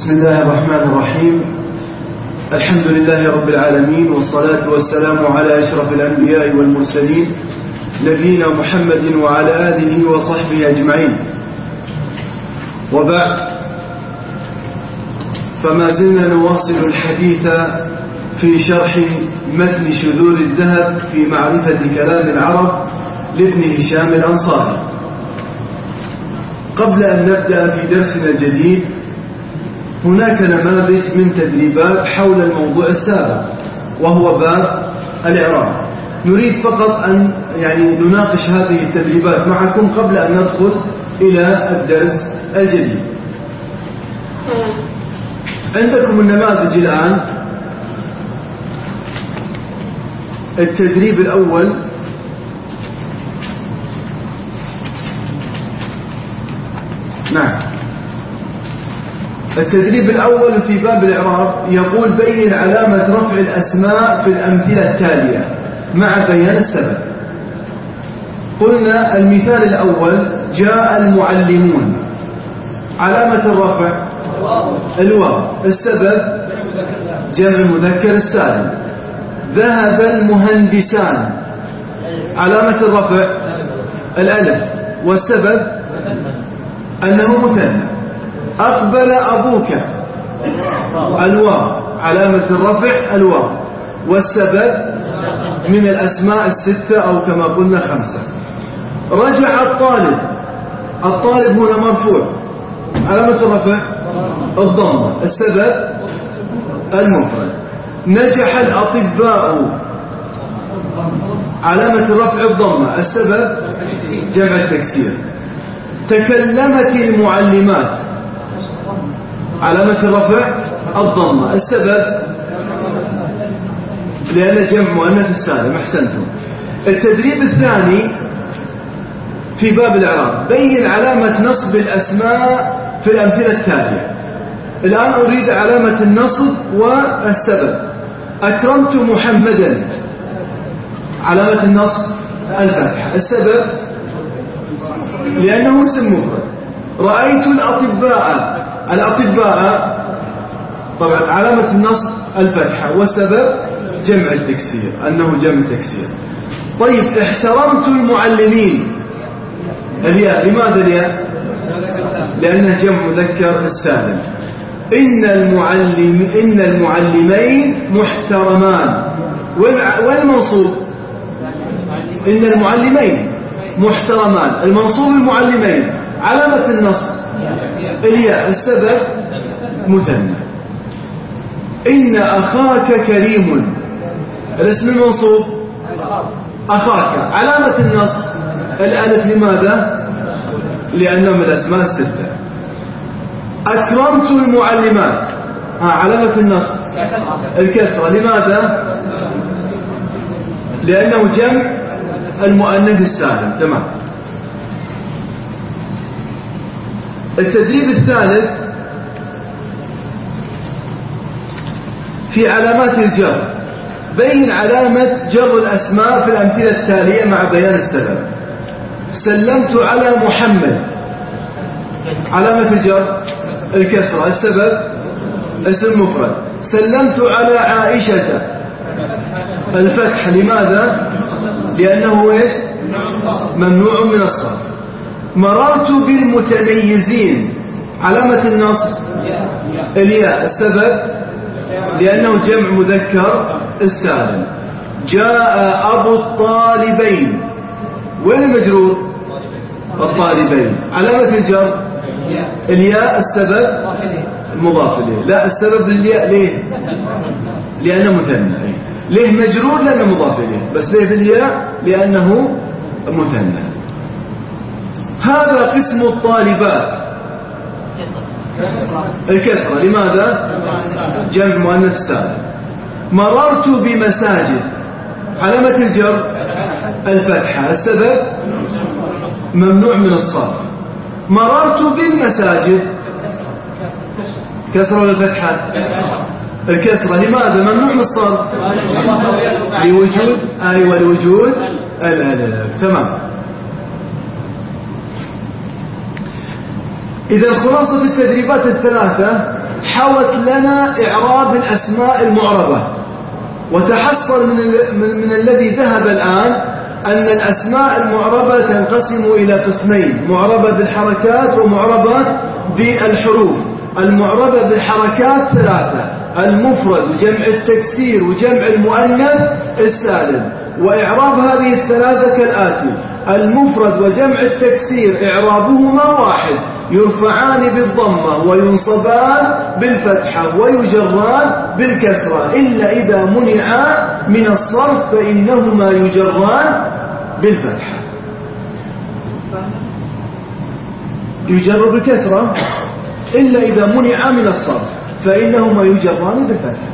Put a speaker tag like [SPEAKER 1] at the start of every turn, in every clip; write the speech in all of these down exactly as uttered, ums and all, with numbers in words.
[SPEAKER 1] بسم الله الرحمن الرحيم. الحمد لله رب العالمين، والصلاة والسلام على أشرف الأنبياء والمرسلين نبينا محمد وعلى آله وصحبه أجمعين، وبعد، فما زلنا نواصل الحديث في شرح متن شذور الذهب في معرفة كلام العرب لابن هشام الأنصاري. قبل أن نبدأ في درسنا الجديد، هناك نماذج من تدريبات حول الموضوع السابق وهو باب الإعراب. نريد فقط أن يعني نناقش هذه التدريبات معكم قبل أن ندخل إلى الدرس الجديد. عندكم النماذج الآن. التدريب الأول: نعم التدريب الأول في باب الإعراب يقول: بين علامة رفع الأسماء في الأمثلة التالية مع بيان السبب. قلنا المثال الأول: جاء المعلمون، علامة الرفع الواو، السبب جمع المذكر السالم. ذهب المهندسان، علامة الرفع الألف، والسبب أنه مثنى. أقبل أبوك، الواو، علامة الرفع الواو، والسبب من الأسماء الستة أو كما قلنا خمسة. رجع الطالب، الطالب هنا مرفوع، علامة الرفع الضمة، السبب المفرد. نجح الأطباء، علامة الرفع الضمة، السبب جمع التكسير. تكلمت المعلمات، علامة الرفع الضمة، السبب لأن جمع مؤنث السالم. أحسنتم. التدريب الثاني في باب الإعراب: بين علامة نصب الأسماء في الأمثلة التالية. الآن أريد علامة النصب والسبب. أكرمت محمدا، علامة النصب الفتحة، السبب لأنه اسم مفرد. رأيت الأطباء، الأطباء طبعا علامة النصب الفتحة، والسبب جمع التكسير، أنه جمع التكسير. طيب، احترمت المعلمين، الياء، لماذا الياء؟ لأنه جمع مذكر السالم. إن المعلم إن المعلمين محترمان، والمنصوب إن المعلمين محترمان، المنصوب المعلمين، علامة النصب الياء، السبب مثنى. إن أخاك كريم، الاسم المنصوب أخاك، علامة النصب الألف، لماذا؟ لأنه من الأسماء الستة. أكرمت المعلمات، ها علامة النصب الكسرة، لماذا؟ لأنه جمع المؤنث السالم. تمام. التدريب الثالث في علامات الجر: بين علامة جر الأسماء في الأمثلة التالية مع بيان السبب. سلمت على محمد، علامة الجر الكسرة، السبب اسم مفرد. سلمت على عائشة، الفتحة، لماذا؟ لأنه إيش؟ ممنوع من الصرف. مررت بالمتميزين، علامة النصب الياء، السبب لأنه جمع مذكر السالم. جاء أبو الطالبين، وين المجرور؟ الطالبين، علامة الجر الياء، السبب مضاف إليه. لا، السبب للياء ليه؟ لأنه مثنى. ليه مجرور؟ لأنه مضاف إليه. بس ليه بالياء؟ لأنه مثنى. هذا قسم الطالبات، الكسرة، لماذا؟ جمع مؤنث سالم. مررت بمساجد، علامة الجر الفتحة، السبب ممنوع من الصرف. مررت بالمساجد، كسرة ولا فتحة؟ الكسرة، لماذا؟ ممنوع من الصرف، لوجود أيوة لوجود الألف. تمام. إذا خلاصة التدريبات الثلاثة حوت لنا إعراب الأسماء المعربة. وتحصل من, من, من الذي ذهب الآن أن الأسماء المعربة تنقسم إلى قسمين: معربة بالحركات ومعربة بالحروف. المعربة بالحركات ثلاثة: المفرد وجمع التكسير وجمع المؤنث السالم. وإعراب هذه الثلاثة كالآتي: المفرد وجمع التكسير إعرابهما واحد، يرفعان بالضمة وينصبان بالفتحة ويجران بالكسرة، إلا إذا منعا من الصرف فإنهما يجران بالفتحة. يجر بالكسرة إلا إذا منعا من الصرف فإنهما يجران بالفتحة.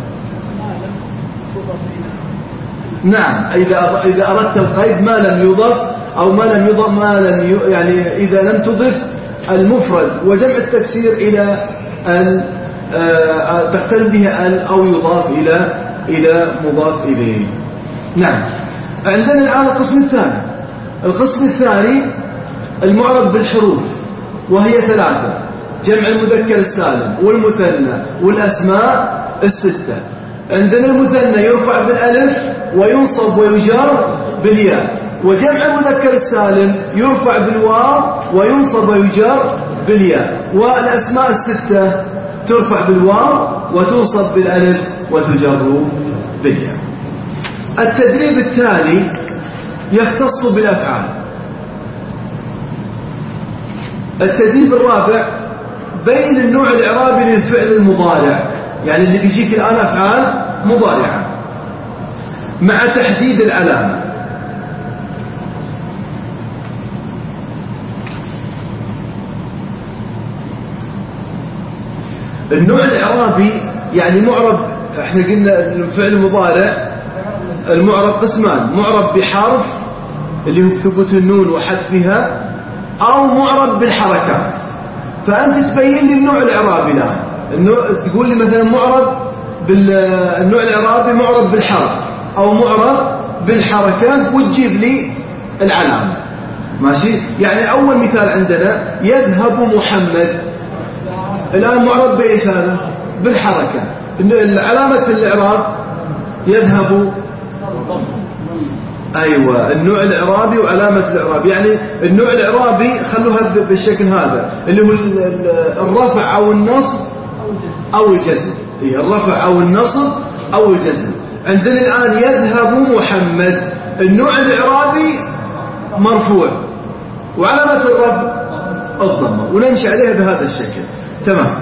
[SPEAKER 1] نعم، إذا إذا أردت القيد ما لم يضف أو ما لم يضف ما لم ي... يعني إذا لم تضف المفرد وجمع التكسير إلى ال تختل به ال أو يضاف إلى إلى مضاف إليه. نعم. عندنا الآن القسم الثاني. القسم الثاني المعرب بالحروف، وهي ثلاثة: جمع المذكر السالم والمثنى والأسماء الستة. عندنا المثنى يرفع بالألف وينصب ويجر بالياء، وجمع المذكر السالم يرفع بالواو وينصب ويجر بالياء، والأسماء الستة ترفع بالواو وتنصب بالألف وتجر بالياء. التدريب التالي يختص بالأفعال. التدريب الرابع بين النوع الإعرابي للفعل المضارع، يعني اللي بيجيك الآن أفعال مضارعة، مع تحديد العلامة. النوع الإعرابي يعني معرب، احنا قلنا الفعل المضارع المعرب قسمان: معرب بحرف اللي هو ثبوت النون وحذفها، أو معرب بالحركات. فأنت تبين لي النوع الإعرابي الآن، تقول لي مثلا معرب بالنوع الإعرابي معرب بالحرف أو معرب بالحركات، وتجيب لي العلامة. ماشي؟ يعني أول مثال عندنا: يذهب محمد. الآن معرب بإيش هذا؟ بالحركة. علامة الإعراب يذهب. أيوة، النوع الإعرابي وعلامة الإعراب. يعني النوع الإعرابي خلوها بالشكل هذا اللي هو الرفع أو النصب أو الجزم. إيه، الرفع أو النصب أو الجزم. عندنا الآن يذهب محمد، النوع الإعرابي مرفوع وعلامة الرفع الضمة، ونمشي عليها بهذا الشكل. تمام.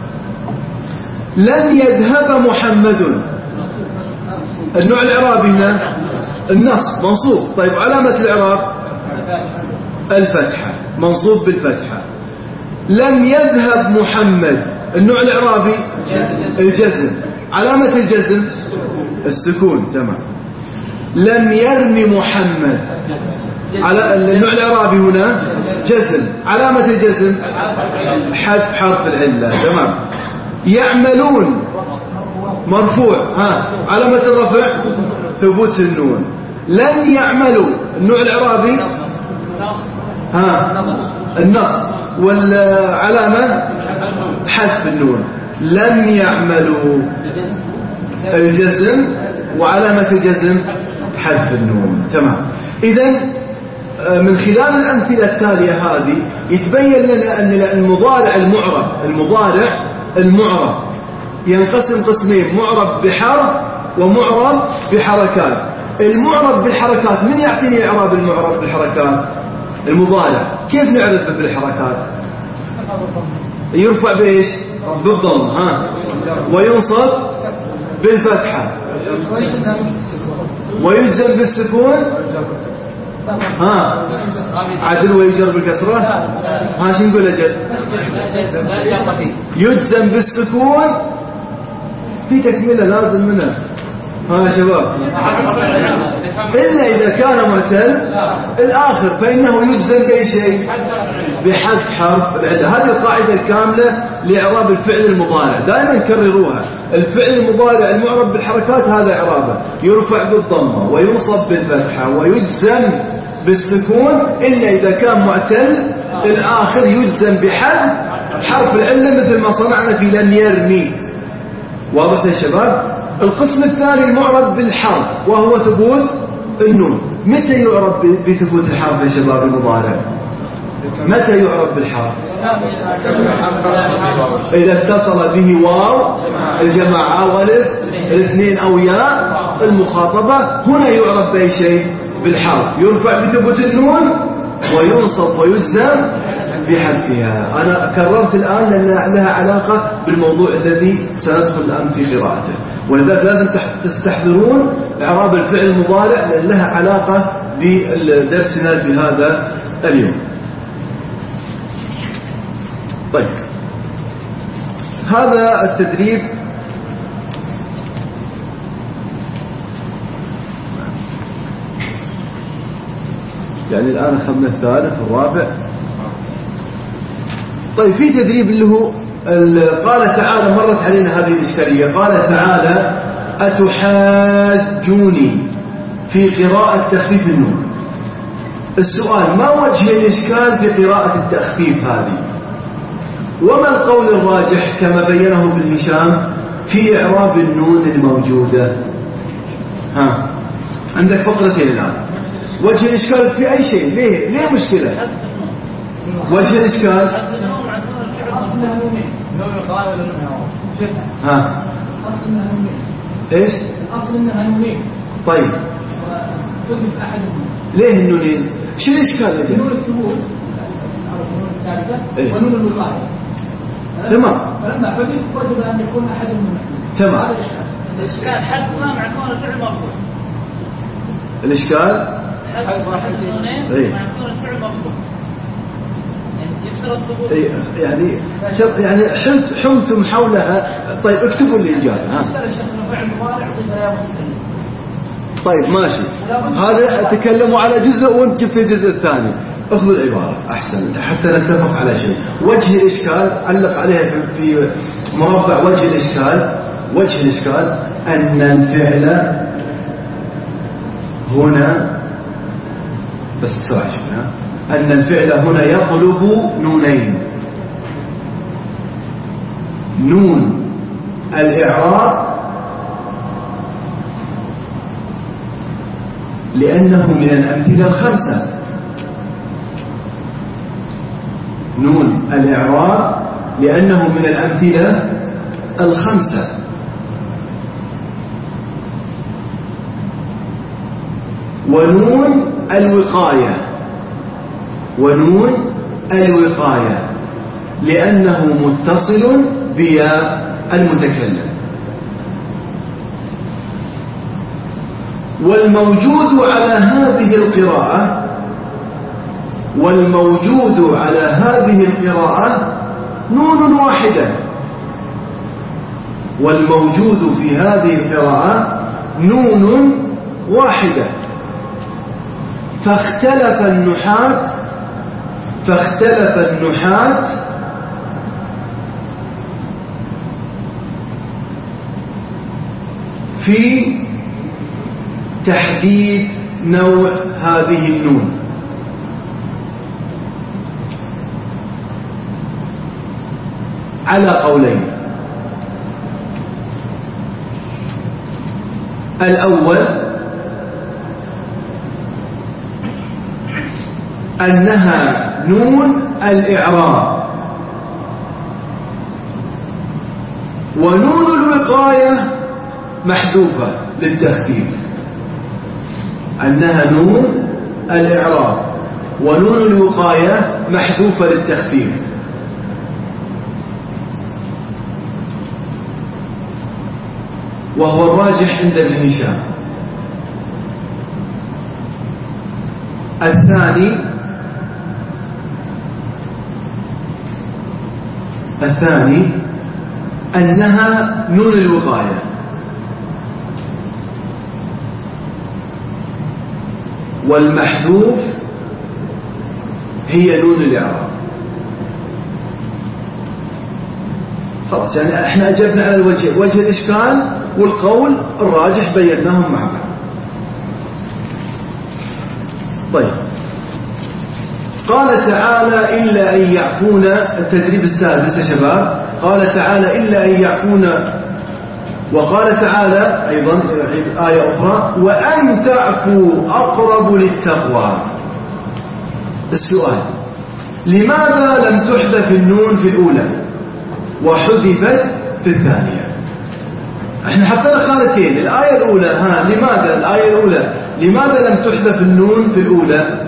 [SPEAKER 1] لن يذهب محمد، النوع الإعرابي هنا النصب منصوب. طيب علامة الإعراب الفتحة، منصوب بالفتحة. لم يذهب محمد، النوع الإعرابي الجزم، علامة الجزم السكون. تمام. لم يرمي محمد، على النوع الإعرابي هنا جزم، علامة الجزم حذف حرف العلة. تمام. يعملون مرفوع، ها علامة الرفع ثبوت النون. لن يعملوا، النوع الإعرابي ها النصب، والعلامة حذف النون. لن يعملوا الجزم، وعلامة الجزم حذف النون. تمام. إذن من خلال الأمثلة التالية هذه يتبين لنا أن المضارع المعرب المضارع المعرب ينقسم قسمين: معرب بحرف ومعرب بحركات. المعرب بالحركات، من يعطيني إعراب المعرب بالحركات؟ المضارع. كيف نعرفه بالحركات؟ يرفع بإيش؟ بالضم، ها، وينصب بالفتحة، ويجزم بالسكون، ها عدل، ويجر بالكسرة. ها شو نقول أجل؟ يجزم بالسكون، في تكملة لازم منها. ها شباب، إلا إذا كان معتل الآخر فإنه يجزم بأي شيء؟ بحذف حرف العلة. هذه القاعدة الكاملة لإعراب الفعل المضارع، دائما كرروها. الفعل المضارع المعرب بالحركات هذا إعرابه: يرفع بالضمة وينصب بالفتحة ويجزم بالسكون، إلا إذا كان معتل الآخر يجزم بحذف حرف العلة مثل ما صنعنا في لن يرمي. واضح يا شباب؟ القسم الثاني المعرب بالحرف وهو ثبوت النون. متى يعرب بثبوت الحرف يا شباب المضارع؟ متى يعرب بالحرف؟ إذا اتصل به واو الجماعة أو ألف الاثنين أو ياء المخاطبة. هنا يعرب بأي شيء؟ بالحرف. يرفع بثبوت النون وينصب ويجزم بحذفها. أنا كررت الآن لأن لها علاقة بالموضوع الذي سندخل الآن في قراءته، ولذلك لازم تستحضرون إعراب الفعل المضارع لأن لها علاقة بدرسنا بهذا اليوم. طيب، هذا التدريب يعني الآن أخذنا الثالث والرابع. طيب، في تدريب اللي هو قال تعالى، مرت علينا هذه الإشكالية. قال تعالى: أتحاجوني في قراءة تخفيف النون. السؤال: ما وجه الإشكال في قراءة التخفيف هذه؟ وما القول الراجح كما بينه ابن هشام في إعراب النون الموجودة؟ ها، عندك فقرتين الآن. وجه الإشكال في أي شيء؟ ليه ليه مشكلة؟ وجه الإشكال ها ايش؟
[SPEAKER 2] الاصل انها نونين.
[SPEAKER 1] طيب، ليه النونين؟ شو الإشكال يا جماعة؟
[SPEAKER 2] نون الثبوت الثالثة
[SPEAKER 1] إيه؟
[SPEAKER 2] ونون الوقاية.
[SPEAKER 1] تمام.
[SPEAKER 2] فلما حذف وجب أن يكون أحد من
[SPEAKER 1] تمام.
[SPEAKER 2] هذا الإشكال.
[SPEAKER 3] الإشكال حذفها مع كون الفعل مرفوع.
[SPEAKER 1] الإشكال
[SPEAKER 3] حذف النونين
[SPEAKER 1] إيه؟
[SPEAKER 3] مع كون الفعل مرفوع. يعني يفسر الثبوت.
[SPEAKER 1] إيه، يعني يعني حمت حمتم حولها. طيب، اكتبوا الإجابة. ها.
[SPEAKER 2] الإشكال الشيخ فعل مضارع ضد لا متكلم.
[SPEAKER 1] طيب، ماشي. هذا تكلموا على جزء وانت جبت الجزء الثاني. اخذوا العبارة أحسن حتى نتفق على شيء. وجه الإشكال علق عليها في مربع وجه الإشكال. وجه الإشكال أن الفعل هنا، بس بسرعة شوفنا، أن الفعل هنا يطلب نونين: نون الإعراب لأنه من الأمثلة الخمسة، نون الإعراب لأنه من الأمثلة الخمسة، ونون الوقاية، ونون الوقاية لأنه متصل بياء المتكلم. والموجود على هذه القراءة والموجود على هذه القراءة نون واحدة، والموجود في هذه القراءة نون واحدة. فاختلف النحاة فاختلف النحاة في تحديد نوع هذه النون. على قولين: الأول أنها نون الإعراب، ونون الوقاية محذوفة للتخفيف. أنها نون الإعراب ونون الوقاية محذوفة للتخفيف. وهو الراجح عند ابن هشام. الثاني الثاني أنها نون الوقاية، والمحذوف هي نون الإعراب. خلاص، يعني احنا أجبنا على الوجه وجه الإشكال والقول الراجح بيناهم مع بعض. طيب، قال تعالى إلا أن يعفون. التدريب السادس يا شباب، قال تعالى إلا أن يعفون. وقال تعالى أيضا آية أخرى وأن تعفوا أقرب للتقوى. السؤال لماذا لم تحذف النون في الأولى وحذفت في الثانية؟ احنا حطينا خانتين. الآية الأولى ها لماذا الآية الأولى لماذا لم تحذف النون في الأولى؟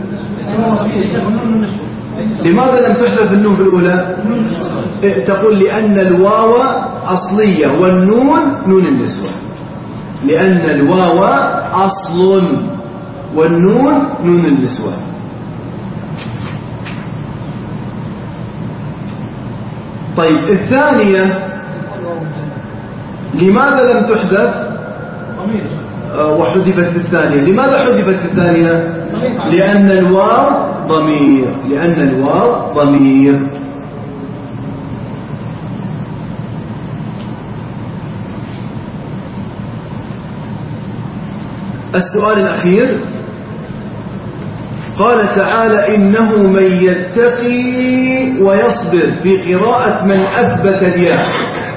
[SPEAKER 1] لماذا لم تحذف النون في الأولى؟ تقول لأن الواو أصلية والنون نون النسوة. لأن الواو أصل والنون نون النسوة. طيب الثانية لماذا لم تحذف وحذفت في الثانية؟ لماذا حذفت في الثانية؟ لأن الواو ضمير. لأن الواو ضمير. السؤال الأخير قال تعالى إنه من يتقي ويصبر في قراءة من أثبت الياء.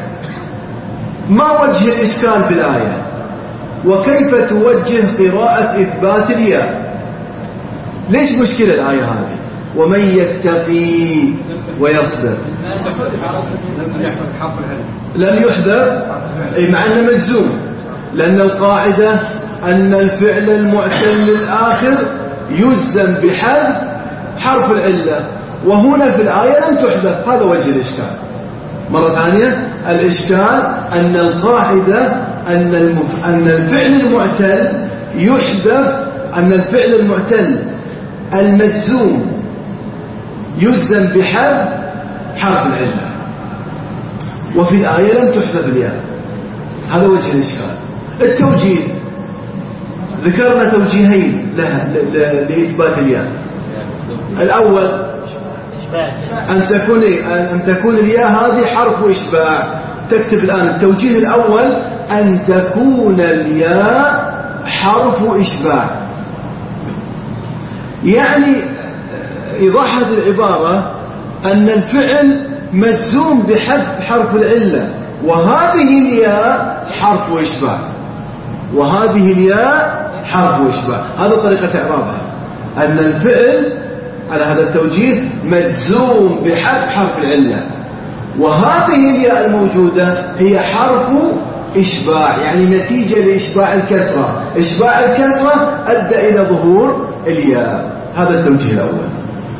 [SPEAKER 1] ما وجه الإشكال في الآية؟ وكيف توجه قراءة إثبات الياء؟ ليش مشكلة الآية هذه؟ ومن يتقي ويصبر لم يحذف مع أنه مجزوم، لأن القاعدة أن الفعل المعتل الآخر يجزم بحذف حرف العلة، وهنا في الآية لم تحذف. هذا وجه الإشكال. مرة ثانية الإشكال أن القاعدة أن, المف... أن الفعل المعتل يحذف، أن الفعل المعتل المجزوم يجزم بحذف حرف العلة، وفي الآية لم تحذف الياء. هذا وجه الإشكال. التوجيه ذكرنا توجيهين لها لإثبات الياء. الأول أن تكون أن تكون الياء هذه حرف إشباع. تكتب الآن التوجيه الأول أن تكون الياء حرف إشباع، يعني إيضاح هذه العبارة أن الفعل مجزوم بحذف حرف العلة، وهذه الياء حرف إشباع، وهذه الياء حرف إشباع. هذا طريقة إعرابها، أن الفعل على هذا التوجيه مجزوم بحذف حرف العلة، وهذه الياء الموجودة هي حرف إشباع، يعني نتيجة لإشباع الكسرة. إشباع الكسرة أدى إلى ظهور الياء. هذا التوجيه الأول.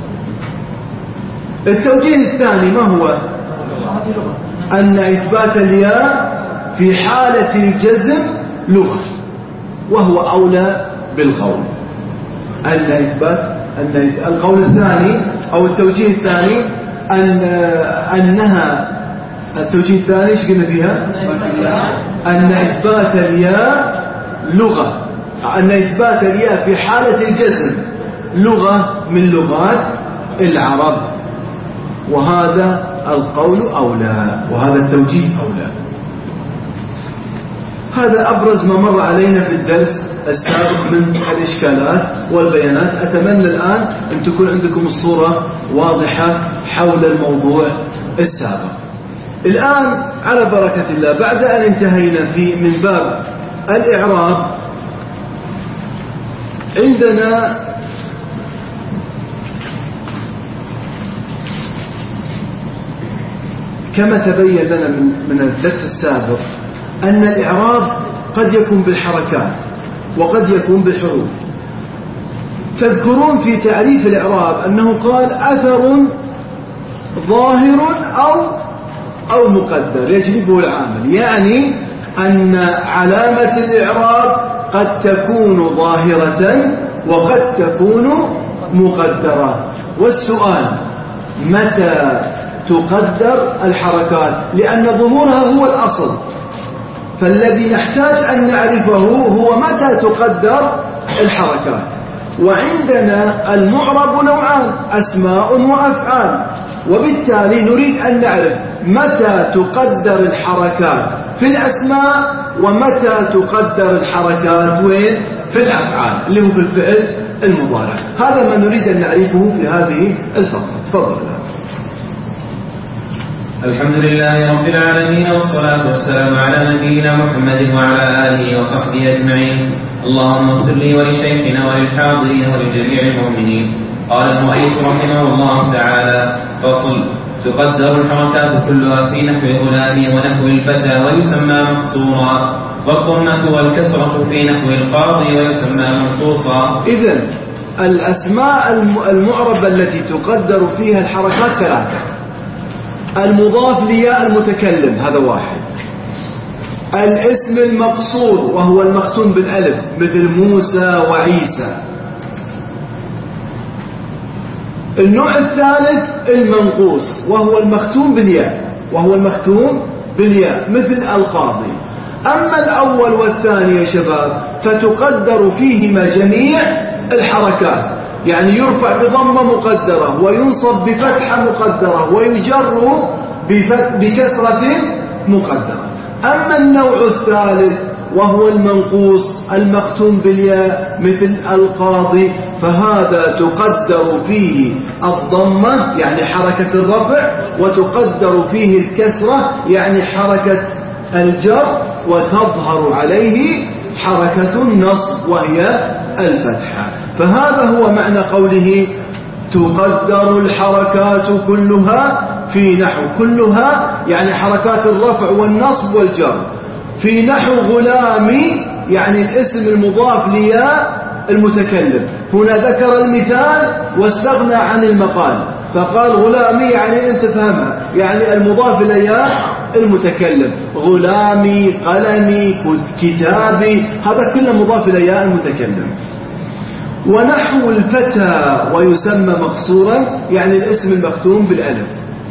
[SPEAKER 1] التوجيه الثاني ما هو؟ أن إثبات الياء في حالة الجزم لغة، وهو أولى بالقول. أن إثبات أن القول الثاني أو التوجيه الثاني أن أنها التوجيه الثاني ايش قلنا فيها؟ أن إثبات الياء لغة، أن إثبات الياء في حالة الجزم لغة من لغات العرب، وهذا القول أولى، وهذا التوجيه أولى. هذا أبرز ما مر علينا في الدرس السابق من الإشكالات والبيانات. أتمنى الآن أن تكون عندكم الصورة واضحة حول الموضوع السابق. الآن على بركة الله، بعد أن انتهينا في من باب الإعراب، عندنا كما تبين لنا من من الدرس السابق أن الإعراب قد يكون بالحركات وقد يكون بالحروف. تذكرون في تعريف الإعراب أنه قال أثر ظاهر أو أو مقدر يجلبه العامل، يعني أن علامة الإعراب قد تكون ظاهرة وقد تكون مقدرة. والسؤال متى تقدر الحركات؟ لأن ظهورها هو الأصل، فالذي نحتاج أن نعرفه هو متى تقدر الحركات. وعندنا المعرب نوعان، أسماء وأفعال، وبالتالي نريد أن نعرف متى تقدر الحركات في الأسماء ومتى تقدر الحركات وين؟ في الأفعال، اللي هو في الفعل المضارع. هذا ما نريد أن نعرفه في هذه الفقرة. تفضل.
[SPEAKER 4] الحمد لله رب العالمين، والصلاة والسلام على نبينا محمد وعلى آله وصحبه أجمعين. اللهم اغفر لي ولشيخنا وللحاضرين ولجميع المؤمنين. قال المؤلف رحمه الله تعالى: فصل. تقدر الحركات كلها في نحو الغلام ونحو الفتى ويسمى مقصورا، والضمة والكسرة في نحو القاضي ويسمى منقوصا.
[SPEAKER 1] إذن الأسماء المعربة التي تقدر فيها الحركات ثلاثة: المضاف لياء المتكلم هذا واحد، الاسم المقصور وهو المختوم بالألف مثل موسى وعيسى، النوع الثالث المنقوص وهو المختوم بالياء وهو المختوم بالياء مثل القاضي. أما الأول والثاني يا شباب فتقدر فيهما جميع الحركات، يعني يرفع بضمة مقدرة وينصب بفتحة مقدرة ويجر بكسرة مقدرة. أما النوع الثالث وهو المنقوص المختوم بالياء مثل القاضي فهذا تقدر فيه الضمة يعني حركة الرفع، وتقدر فيه الكسرة يعني حركة الجر، وتظهر عليه حركة النصب وهي الفتحة. فهذا هو معنى قوله تقدر الحركات كلها في نحو. كلها يعني حركات الرفع والنصب والجر. في نحو غلامي يعني الاسم المضاف لياء المتكلم. هنا ذكر المثال واستغنى عن المقال فقال غلامي يعني انت فهمها، يعني المضاف لياء المتكلم. غلامي، قلمي، كتابي، هذا كله مضاف لياء المتكلم. ونحو الفتى ويسمى مقصورا يعني الاسم المختوم بالألف.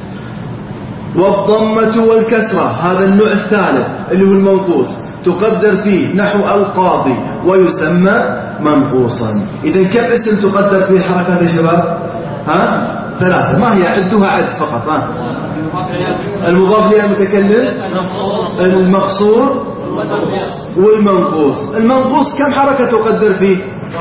[SPEAKER 1] والضمة والكسرة هذا النوع الثالث اللي هو المنقوص تقدر فيه نحو القاضي ويسمى منقوصا. إذا كم اسم تقدر فيه الحركات يا شباب؟ ها؟ ثلاثة. ما هي؟ عدوها عد فقط. ها؟ المضاف لها المتكلم، المقصور والمنقوص. المنقوص كم حركة تقدر فيه؟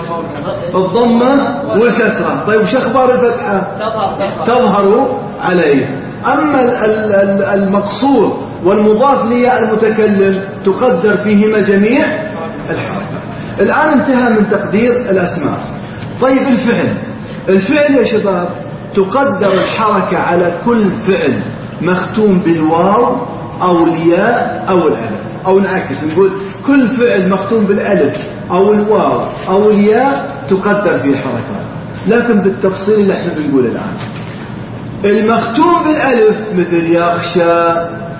[SPEAKER 1] الضمة والكسرة. طيب وش أخبار الفتحة؟ تظهر عليه. أما المقصور والمضاف لياء المتكلم تقدر فيهما جميع الحركات. الآن انتهى من تقدير الأسماء. طيب الفعل. الفعل يا شباب تقدر الحركة على كل فعل مختوم بالواو أو الياء أو الألف، أو نعكس نقول كل فعل مختوم بالألف أو الواو أو الياء تقدر فيه الحركات، لكن بالتفصيل اللي احنا بنقول الآن. المختوم بالألف مثل يخشى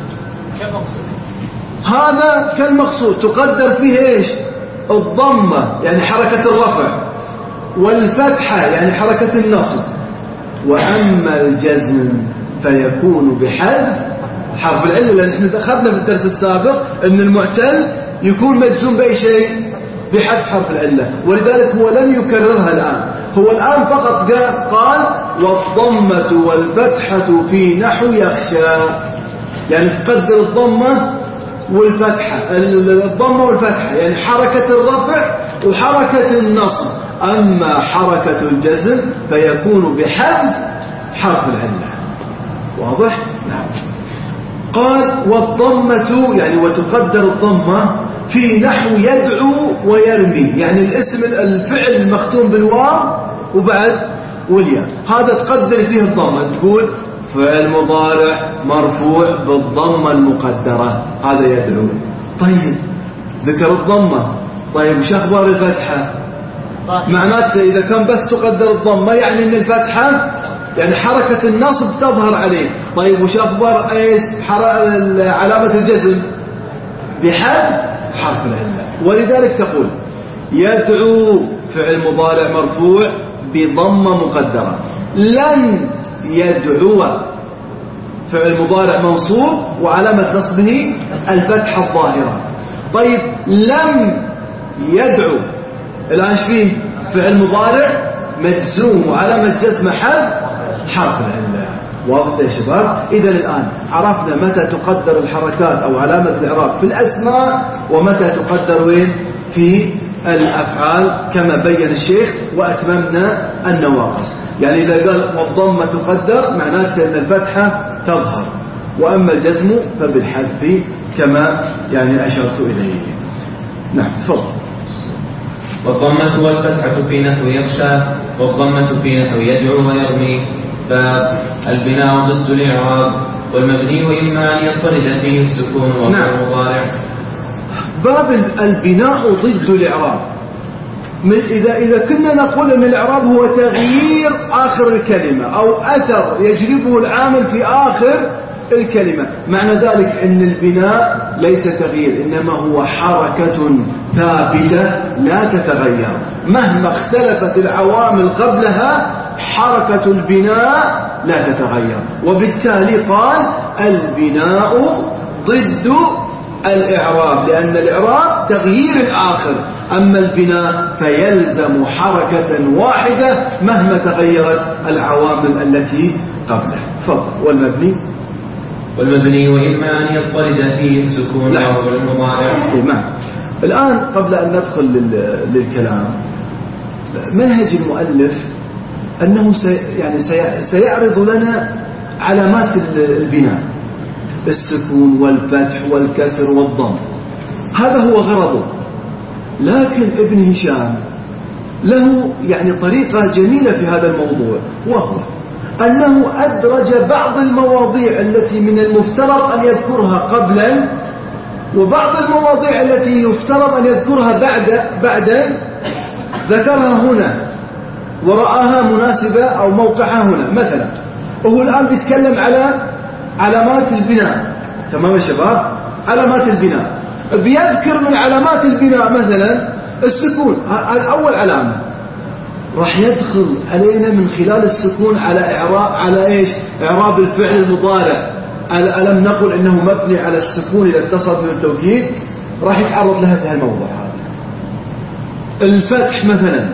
[SPEAKER 1] هذا كالمقصود تقدر فيه ايش؟ الضمة يعني حركة الرفع، والفتحة يعني حركة النصب. وأما الجزم فيكون بحذف حرف العلة، لأن احنا أخذنا في الدرس السابق أن المعتل يكون مجزوم بأي شيء بحذف حرف العلة، ولذلك هو لم يكررها الآن. هو الآن فقط قال والضمة والفتحة في نحو يخشى، يعني تقدر الضمة والفتحة، الضمة والفتحة يعني حركة الرفع وحركة النصب. أما حركة الجزم فيكون بحذف حرف العلة. واضح؟ نعم. قال والضمة يعني وتقدر الضمة في نحو يدعو ويرمي، يعني الاسم الفعل المختوم بالواو وبعد والياء هذا تقدر فيه الضمة، تقول فعل مضارع مرفوع بالضمة المقدرة هذا يدعو. طيب ذكر الضمة، طيب وش أخبار الفتحة؟ معناته إذا كان بس تقدر الضمة يعني أن الفتحة يعني حركة النصب تظهر عليه. طيب وش أخبار إيش علامة الجزم؟ بحذف حرف العلة. ولذلك تقول يدعو فعل مضارع مرفوع بضمة مقدرة، لن يدعو فعل مضارع منصوب وعلامة نصبه الفتحة الظاهرة. طيب لم يدعو الآن ايش فيه؟ فعل مضارع مجزوم وعلامة جزم حذف حرف العلة. واضح يا شباب؟ إذا الآن عرفنا متى تقدر الحركات أو علامة الإعراب في الأسماء ومتى تقدر وين في الأفعال كما بين الشيخ، وأتممنا النواقص. يعني إذا قال والضمة تقدر معناته أن الفتحة تظهر، وأما الجزم فبالحذف كما يعني أشرت إليه. نعم تفضل.
[SPEAKER 4] والضمة والفتحة في نحو يخشى، والضمة في نحو يدعو ويرمي. باب البناء ضد الإعراب، والمبني إما أن ينفرد فيه السكون وهو المضارع.
[SPEAKER 1] باب البناء ضد الإعراب. إذا إذا كنا نقول أن الإعراب هو تغيير آخر الكلمة أو أثر يجلبه العامل في آخر الكلمة، معنى ذلك أن البناء ليس تغيير، إنما هو حركة ثابتة لا تتغير مهما اختلفت العوامل قبلها. حركة البناء لا تتغير، وبالتالي قال البناء ضد الإعراب، لأن الإعراب تغيير آخر، أما البناء فيلزم حركة واحدة مهما تغيرت العوامل التي قبله. تفضل. والمبني
[SPEAKER 4] والمبني وإما أن يضطرد فيه السكون وهو المضارع.
[SPEAKER 1] تمام. الآن قبل أن ندخل للكلام، منهج المؤلف أنه سي يعني سي سيعرض لنا علامات البناء، السكون والفتح والكسر والضم، هذا هو غرضه. لكن ابن هشام له يعني طريقة جميلة في هذا الموضوع، وهو أنه أدرج بعض المواضيع التي من المفترض أن يذكرها قبلا، وبعض المواضيع التي يفترض أن يذكرها بعد بعد ذكرها هنا ورآها مناسبة أو موقعها هنا. مثلا هو الآن بيتكلم على علامات البناء، تمام يا شباب؟ علامات البناء، بيذكر من علامات البناء مثلا السكون، هذا أول علامة. راح يدخل علينا من خلال السكون على إعراب على إيش؟ إعراب الفعل المضارع. ألم نقل إنه مبني على السكون إذا اتصل من التوكيد؟ راح يتعرض لها في الموضوع هذا. الفتح مثلا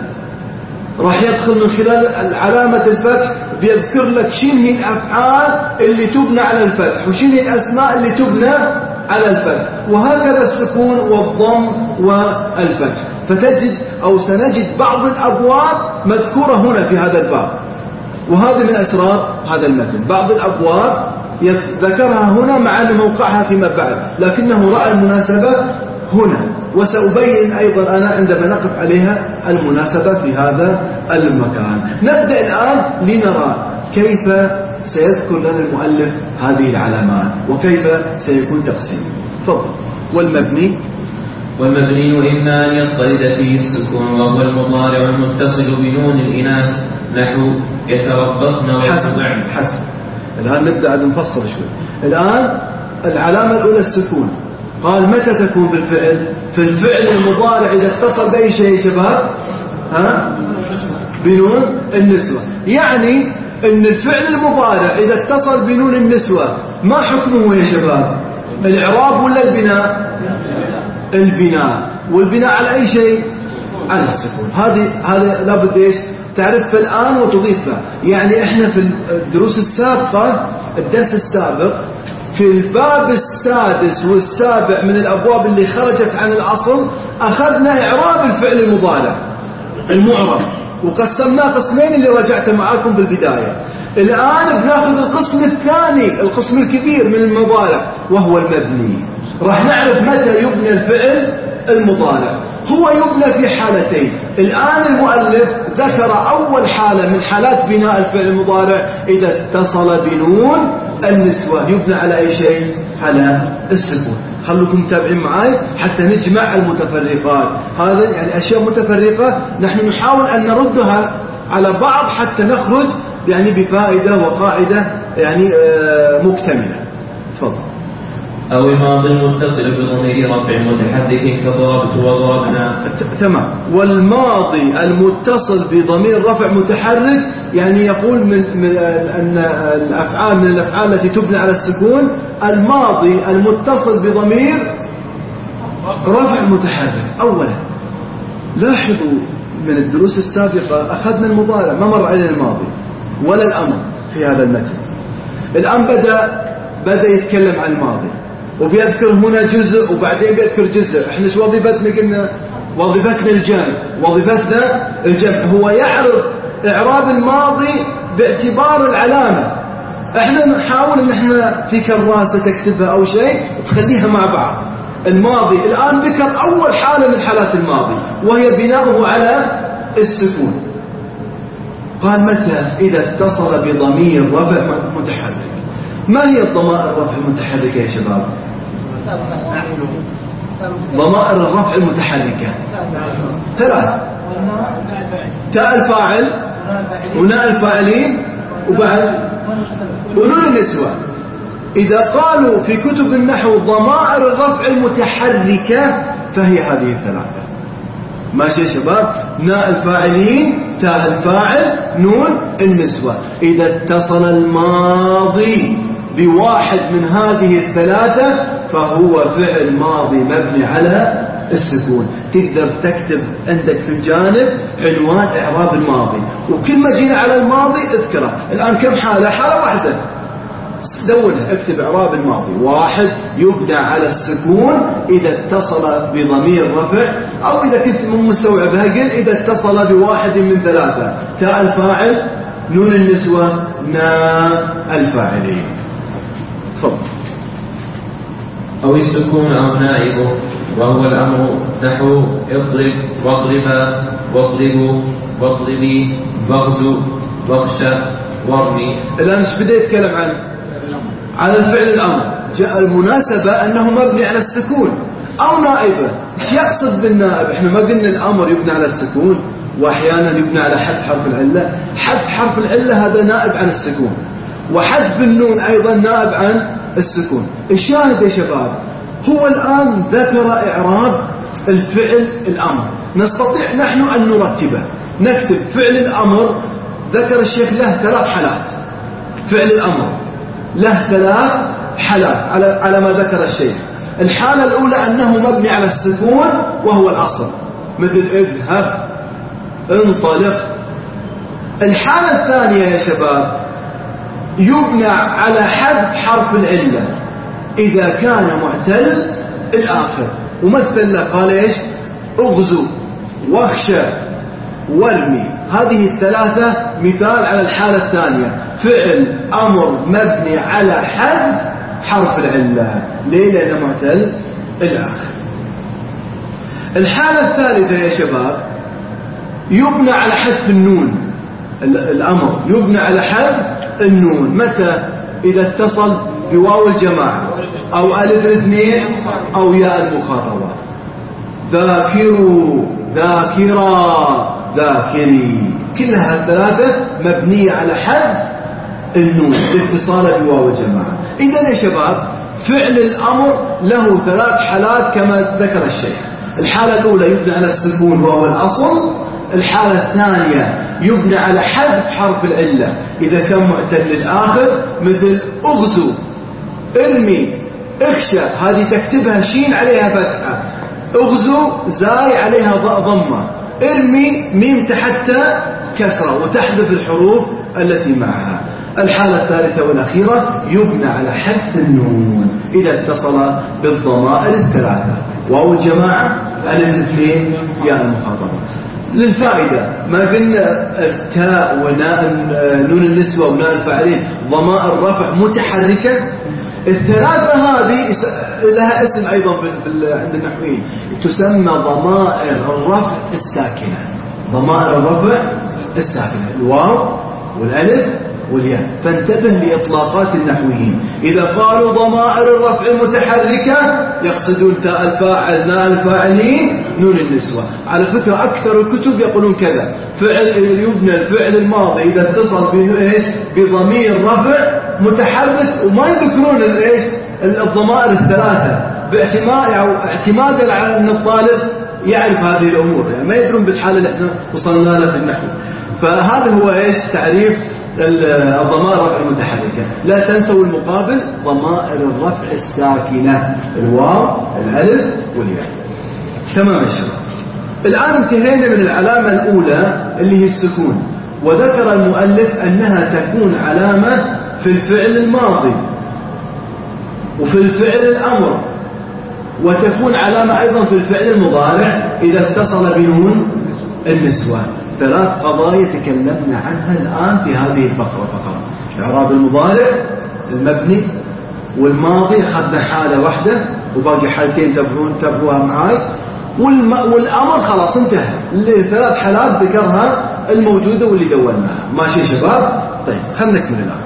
[SPEAKER 1] راح يدخل من خلال علامة الفتح، بيذكر لك شين هي الأفعال اللي تبنى على الفتح وشين هي الأسماء اللي تبنى على الفتح، وهكذا السكون والضم والفتح. فتجد أو سنجد بعض الأبواب مذكورة هنا في هذا الباب، وهذا من أسرار هذا المتن. بعض الأبواب ذكرها هنا مع أن موقعها فيما بعد، لكنه رأى المناسبة هنا، وسأبين أيضا أنا عندما نقف عليها المناسبة في هذا المكان. نبدأ الآن لنرى كيف سيذكر لنا المؤلف هذه العلامات وكيف سيكون تقسيمه. تفضل. والمبني
[SPEAKER 4] والمبني إما أن يضطرد فيه السكون وهو المضارع المتصل بنون الإناث، نحو يتربصن ويخضعن.
[SPEAKER 1] حسن. الآن نبدأ نفصل شوي. الآن العلامة الأولى السكون. قال متى تكون بالفعل؟ في الفعل المضارع إذا اتصل بأي شيء يا شباب؟ ها؟ بنون النسوة. يعني أن الفعل المضارع إذا اتصل بنون النسوة ما حكمه يا شباب؟ الإعراب ولا البناء؟ البناء. والبناء على أي شيء؟ على السكون. هذه هذا لابد إيش تعرفها الآن وتضيفها. يعني إحنا في الدروس السابقة، الدرس السابق في الباب السادس والسابع من الأبواب اللي خرجت عن الأصل، أخذنا إعراب الفعل المضارع المعرب وقسمناه قسمين اللي رجعت معاكم بالبداية. الآن بناخذ القسم الثاني، القسم الكبير من المضارع، وهو المبني. راح نعرف متى يبنى الفعل المضارع. هو يبنى في حالتين. الآن المؤلف ذكر أول حالة من حالات بناء الفعل المضارع إذا اتصل بنون النسوة، يبنى على أي شيء؟ على السكون. خلوكم متابعين معي حتى نجمع المتفرقات. هذا يعني أشياء متفرقة نحن نحاول أن نردها على بعض حتى نخرج يعني بفائدة وقاعدة يعني مكتملة. تفضل.
[SPEAKER 4] أو الماضي المتصل بضمير رفع متحرك كضربت وضربنا.
[SPEAKER 1] تمام. والماضي المتصل بضمير رفع متحرك يعني يقول من, من أن الأفعال من الأفعال التي تبنى على السكون الماضي المتصل بضمير رفع متحرك. أولا لاحظوا من الدروس السابقة أخذنا المضارع، ما مر علينا الماضي ولا الأمر في هذا المتن. الآن بدأ بدأ يتكلم عن الماضي وبيذكر هنا جزء وبعدين بيذكر جزء. احنا شو وظيفتنا؟ قلنا وظيفتنا الجمع وظيفتنا الجمع هو يعرض إعراب الماضي باعتبار العلامة. احنا نحاول ان احنا في كراسة تكتبها او شيء تخليها مع بعض. الماضي الآن ذكر أول حالة من حالات الماضي وهي بناؤه على السكون. قال متى إذا اتصل بضمير رفع متحرك. ما هي الضمائر الرفع المتحركة يا شباب؟ ضمائر الرفع المتحركة ثلاث: تاء الفاعل وناء الفاعلين وبعد ونون النسوة. إذا قالوا في كتب النحو ضمائر الرفع المتحركة فهي هذه الثلاثة. ماشي يا شباب؟ ناء الفاعلين، تاء الفاعل، نون النسوة. إذا اتصل الماضي بواحد من هذه الثلاثة فهو فعل ماضي مبني على السكون. تقدر تكتب عندك في الجانب عنوان إعراب الماضي، وكل ما جينا على الماضي اذكره. الآن كم حالة؟ حالة واحدة دونها، اكتب إعراب الماضي. واحد: يبنى على السكون إذا اتصل بضمير رفع، أو إذا كنت من مستوعبها قل إذا اتصل بواحد من ثلاثة: تاء الفاعل، نون النسوة، ناء الفاعلين. تفضل.
[SPEAKER 4] أو السكون أو نائبه، وهو الأمر نحو اضرب واضربا واضربوا واضربي واغزو واغشى وارمي.
[SPEAKER 1] الآن ايش بدأ يتكلم عنه؟ على الفعل الأمر. جاء المناسبة أنه مبني على السكون أو نائبه. ايش يقصد بالنائب؟ احنا ما قلنا الأمر يبنى على السكون وأحيانا يبنى على حذف حرف العلة. حذف حرف العلة هذا نائب عن السكون، وحذف النون أيضا نائب عن السكون. الشاهد يا شباب هو الآن ذكر إعراب الفعل الأمر. نستطيع نحن أن نرتبه. نكتب فعل الأمر. ذكر الشيخ له ثلاث حالات. فعل الأمر له ثلاث حالات على على ما ذكر الشيخ. الحالة الأولى أنه مبني على السكون وهو الأصل، مثل اذهب، انطلق. الحالة الثانية يا شباب يبنى على حذف حرف العلة إذا كان معتل الآخر. ومثل له قال إيش؟ اغزو واخشى وارمي. هذه الثلاثة مثال على الحالة الثانية. فعل أمر مبني على حذف حرف العلة. ليه؟ لأنه معتل الآخر. الحالة الثالثة يا شباب يبنى على حذف النون. الأمر يبنى على حذف النون. متى؟ إذا اتصل بواو الجماعة أو ألف الاثنين أو ياء المخاطبة. ذاكروا، ذاكرا، ذاكري. كلها الثلاثة مبنية على حذف النون لاتصاله بواو الجماعة. إذا يا شباب فعل الأمر له ثلاث حالات كما ذكر الشيخ. الحالة الأولى يبنى على السكون وهو الأصل. الحالة الثانية يبنى على حذف حرف العلة إذا كان معتل الآخر، مثل اغزو، ارمي، اخشى. هذه تكتبها شين عليها فتحة، اغزو زاي عليها ضمة، ارمي ميم تحتها كسرة، وتحذف الحروف التي معها. الحالة الثالثة والأخيرة يبنى على حذف النون إذا اتصل بالضمائر الثلاثة: واو الجماعة، ألف الاثنين، ياء المخاطبة. للفائدة ما قلنا التاء وناء نون النسوة وناء الفاعلين ضمائر رفع متحركة. الثلاثة هذه لها اسم أيضا عند النحويين، تسمى ضمائر الرفع الساكنة. ضمائر الرفع الساكنة الواو والألف والياء. فانتبه لإطلاقات النحويين. إذا قالوا ضمائر الرفع المتحركة يقصدون تاء الفاعل، ناء الفاعلين، نون النسوة. على فكرة أكثر الكتب يقولون كذا. فعل يبنى الفعل الماضي إذا اتصل بإيش؟ بضمير رفع متحرك، وما يذكرون الإيش؟ الضمائر الثلاثة باعتماد أو اعتمادا على أن الطالب يعرف هذه الأمور، يعني ما يدرون بالحالة اللي احنا وصلنا لها في النحو. فهذا هو إيش؟ تعريف الضمائر الرفع المتحركة. لا تنسوا المقابل ضمائر الرفع الساكنة: الواو، الألف والياء. تمام يا شباب. الآن انتهينا من العلامة الأولى اللي هي السكون، وذكر المؤلف أنها تكون علامة في الفعل الماضي وفي الفعل الأمر، وتكون علامة أيضا في الفعل المضارع إذا اتصل بنون النسوة. ثلاث قضايا تكلمنا عنها الآن في هذه الفقرة فقط: إعراب المضارع، المبني، والماضي أخذنا حالة واحدة وباقي حالتين تبعون تبعوها معاي، والأمر خلاص انتهى. اللي ثلاث حالات ذكرها الموجودة واللي دولناها. ماشي شباب؟ طيب خلنا نكمل الآن.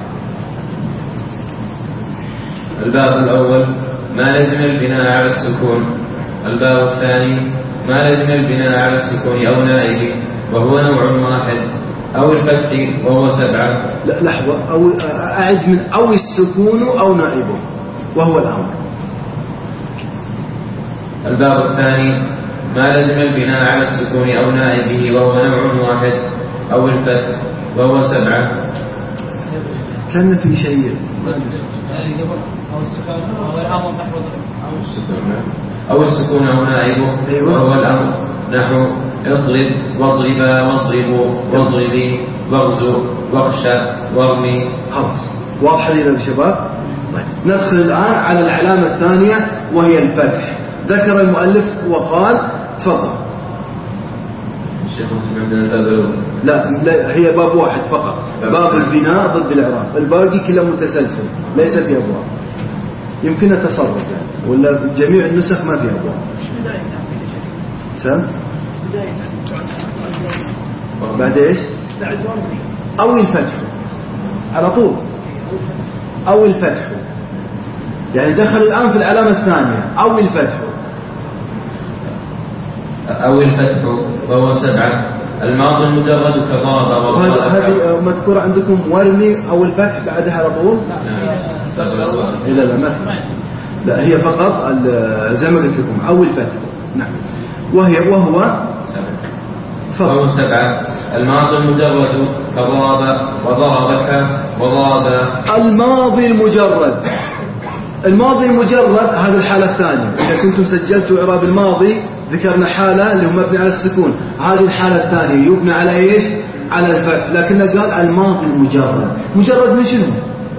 [SPEAKER 4] الباب الأول: ما لزم البناء على السكون. الباب الثاني: ما لزم البناء على السكون أو نائبه وهو نوع واحد، أو الفتح وهو سبعة.
[SPEAKER 1] لا لحظة، أو أعد من أو السكون أو نائبه وهو الأمر.
[SPEAKER 4] الباب الثاني: ما لزم البناء على السكون أو نائبه وهو نوع واحد، أو الفتح وهو سبعة.
[SPEAKER 1] كان في شيء
[SPEAKER 3] أو السكون أو الأمر نحو
[SPEAKER 4] أو السكون أو نائبه وهو الأمر نحو اضرب واضربا واضربوا واضربي واغزو واخشى وارمي.
[SPEAKER 1] خلاص واضحة لنا يا شباب؟ طيب ندخل الآن على العلامة الثانية وهي الفتح. ذكر المؤلف وقال تفضل.
[SPEAKER 4] الشيخ مسلم عندنا الباب الأول.
[SPEAKER 1] لا, لا هي باب واحد فقط، باب البناء ضد الإعراب. الباقي كله متسلسل ليس في أبواب، يمكن تصرف يعني، ولا جميع النسخ ما في أبواب. سم بعد ايش؟ أو الفتح على طول، أو الفتح يعني دخل الآن في العلامة الثانية. أو الفتح
[SPEAKER 4] أو الفتح وهو سبعة. الماضي المجرد كضرب وضرب.
[SPEAKER 1] هذه مذكورة عندكم ورمي أو الفتح بعدها على طول؟ لا لا لا ما لا، هي فقط زي ما قلت لكم أو الفتح. نعم. وهي وهو
[SPEAKER 4] وهو سبعة. الماضي المجرد كضرب وضربك وضرب.
[SPEAKER 1] الماضي المجرد، الماضي المجرد هذه الحالة الثانية. إذا كنتم سجلتوا إعراب الماضي ذكرنا حالة اللي هو مبني على السكون، هذه الحالة الثانية يبنى على إيش؟ على الفتح. لكنه قال الماضي المجرد. مجرد من شنو؟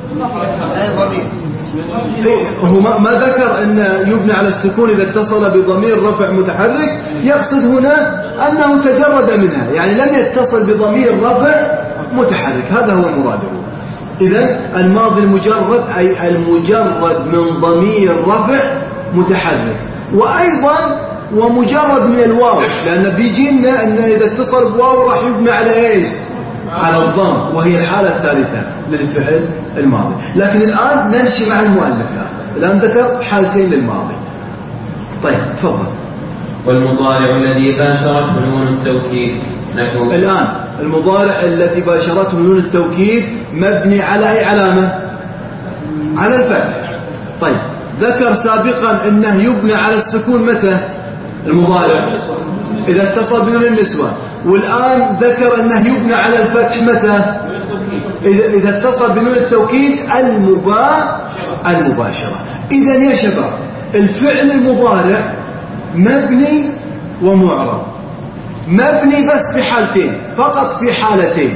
[SPEAKER 1] هو ما ذكر أن يبنى على السكون إذا اتصل بضمير رفع متحرك، يقصد هنا أنه تجرد منها، يعني لم يتصل بضمير رفع متحرك. هذا هو مراده. إذن الماضي المجرد أي المجرد من ضمير رفع متحرك، وأيضا ومجرد من الواو، لأن بيجينا أن إذا اتصل بواو راح يبنى على إيش؟ على الضم، وهي الحالة الثالثة للفعل الماضي. لكن الآن نمشي مع المؤلف. الآن ذكر حالتين للماضي. طيب تفضل.
[SPEAKER 4] والمضارع الذي باشرته نون التوكيد نحو.
[SPEAKER 1] الآن المضارع الذي باشرته نون التوكيد مبني على أي علامة؟ على الفتح. طيب ذكر سابقا أنه يبنى على السكون متى؟ المضارع إذا اتصل بنون النسوة. والآن ذكر أنه يبنى على الفتح متى؟ إذا, إذا اتصل بنون التوكيد المبا المباشرة. إذا يا شباب الفعل المضارع مبني ومعرب. مبني بس في حالتين فقط، في حالتين.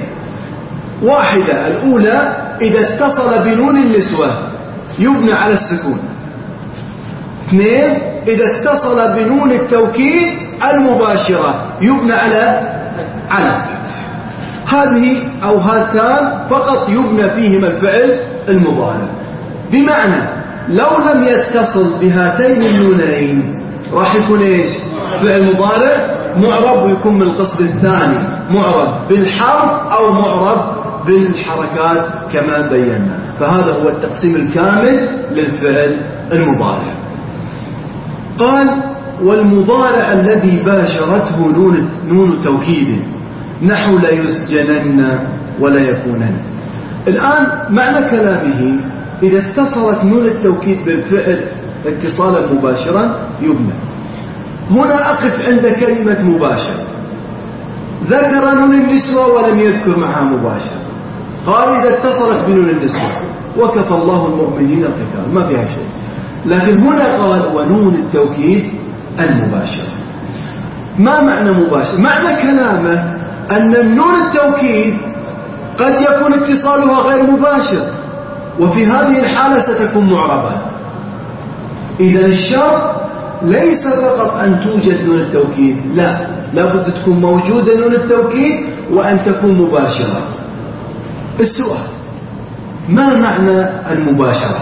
[SPEAKER 1] واحدة الأولى إذا اتصل بنون النسوة يبنى على السكون. اثنين إذا اتصل بنون التوكيد المباشرة يبنى على على هذه أو هاتان فقط يبنى فيهما الفعل المضارع. بمعنى لو لم يتصل بهاتين النونين راح يكون ايش؟ فعل مضارع معرب، ويكون من القسم الثاني معرب بالحرف أو معرب بالحركات كما بينا. فهذا هو التقسيم الكامل للفعل المضارع. قال والمضارع الذي باشرته نون نون توكيد نحو لا يسجنن ولا يكونن. الآن معنى كلامه إذا اتصلت نون التوكيد بالفعل اتصالا مباشرا يبنى. هنا أقف عند كلمة مباشر. ذكر نون النسوة ولم يذكر معها مباشر. قال إذا اتصلت بنون النسوة وكفى الله المؤمنين القتال، ما فيها شيء. لكن هنا قال ونون التوكيد المباشر. ما معنى مباشر؟ معنى كلامه أن النون التوكيد قد يكون اتصالها غير مباشر، وفي هذه الحالة ستكون معربة. إذا الشرط ليس فقط أن توجد نون التوكيد، لا، لابد تكون موجودة نون التوكيد وأن تكون مباشرة. السؤال: ما معنى المباشرة؟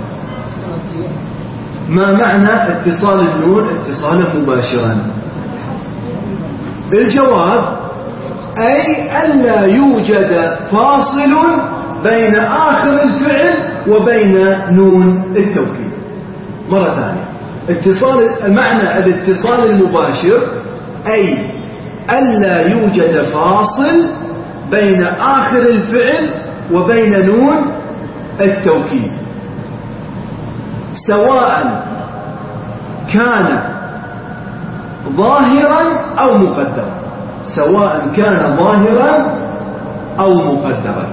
[SPEAKER 1] ما معنى اتصال النون اتصالا مباشرا؟ الجواب: أي ألا يوجد فاصل بين آخر الفعل وبين نون التوكيد. مرة ثانية، اتصال المعنى الاتصال المباشر أي ألا يوجد فاصل بين آخر الفعل وبين نون التوكيد، سواء كان ظاهرا أو مقدرا، سواء كان ظاهرا أو مقدرا.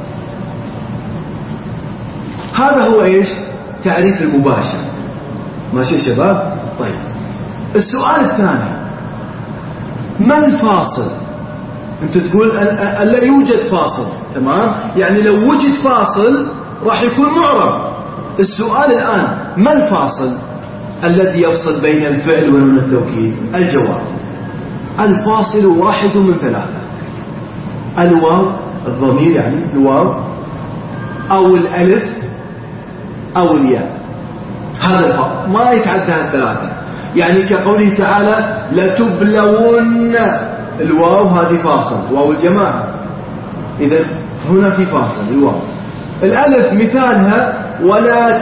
[SPEAKER 1] هذا هو إيش؟ تعريف المباشر. ماشي يا شباب؟ طيب، السؤال الثاني: ما الفاصل؟ أنت تقول ألا يوجد فاصل، تمام؟ يعني لو وجد فاصل راح يكون معرب. السؤال الآن: ما الفاصل الذي يفصل بين الفعل ونون التوكيد؟ الجواب: الفاصل واحد من ثلاثة: الواو، الضمير يعني الواو، أو الألف، أو الياء. هذا الفاصل ما يتعدى الثلاثة. يعني كقوله تعالى: لتبلون، الواو هذه فاصل، واو الجماعة، إذا هنا في فاصل الواو. الألف مثالها: ولا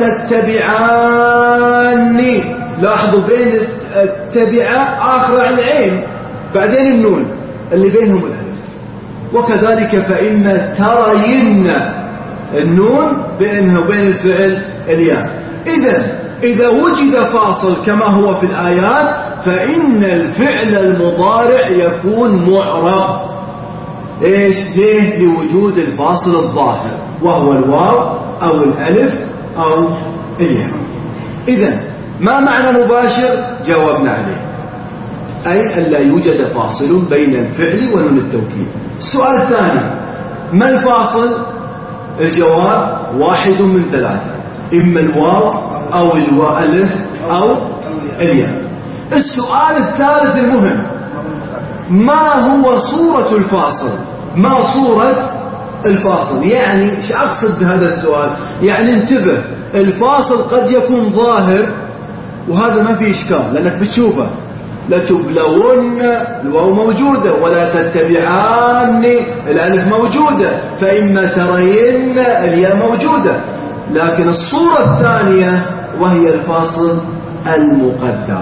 [SPEAKER 1] تتبعاني، لاحظوا بين التبع آخر عن العين، بعدين النون اللي بينهم الألف. وكذلك فإن ترين، النون بينها وبين الفعل الياء. إذن إذا وجد فاصل كما هو في الآيات فإن الفعل المضارع يكون معرب. إيش؟ ليه؟ لوجود الفاصل الظاهر وهو الواو أو الألف أو الياء. إذن ما معنى مباشر؟ جاوبنا عليه، أي أن لا يوجد فاصل بين الفعل ونون التوكيد. السؤال الثاني: ما الفاصل؟ الجواب: واحد من ثلاثة: إما الواو أو الألف أو الياء. السؤال الثالث المهم: ما هو صورة الفاصل؟ ما صورة الفاصل؟ يعني ايش أقصد بهذا السؤال؟ يعني انتبه، الفاصل قد يكون ظاهر وهذا ما في إشكال لأنك بتشوفه، لتبلون الواو موجودة، ولا تتبعان الألف موجودة، فإما ترين الياء موجودة. لكن الصورة الثانية وهي الفاصل المقدر،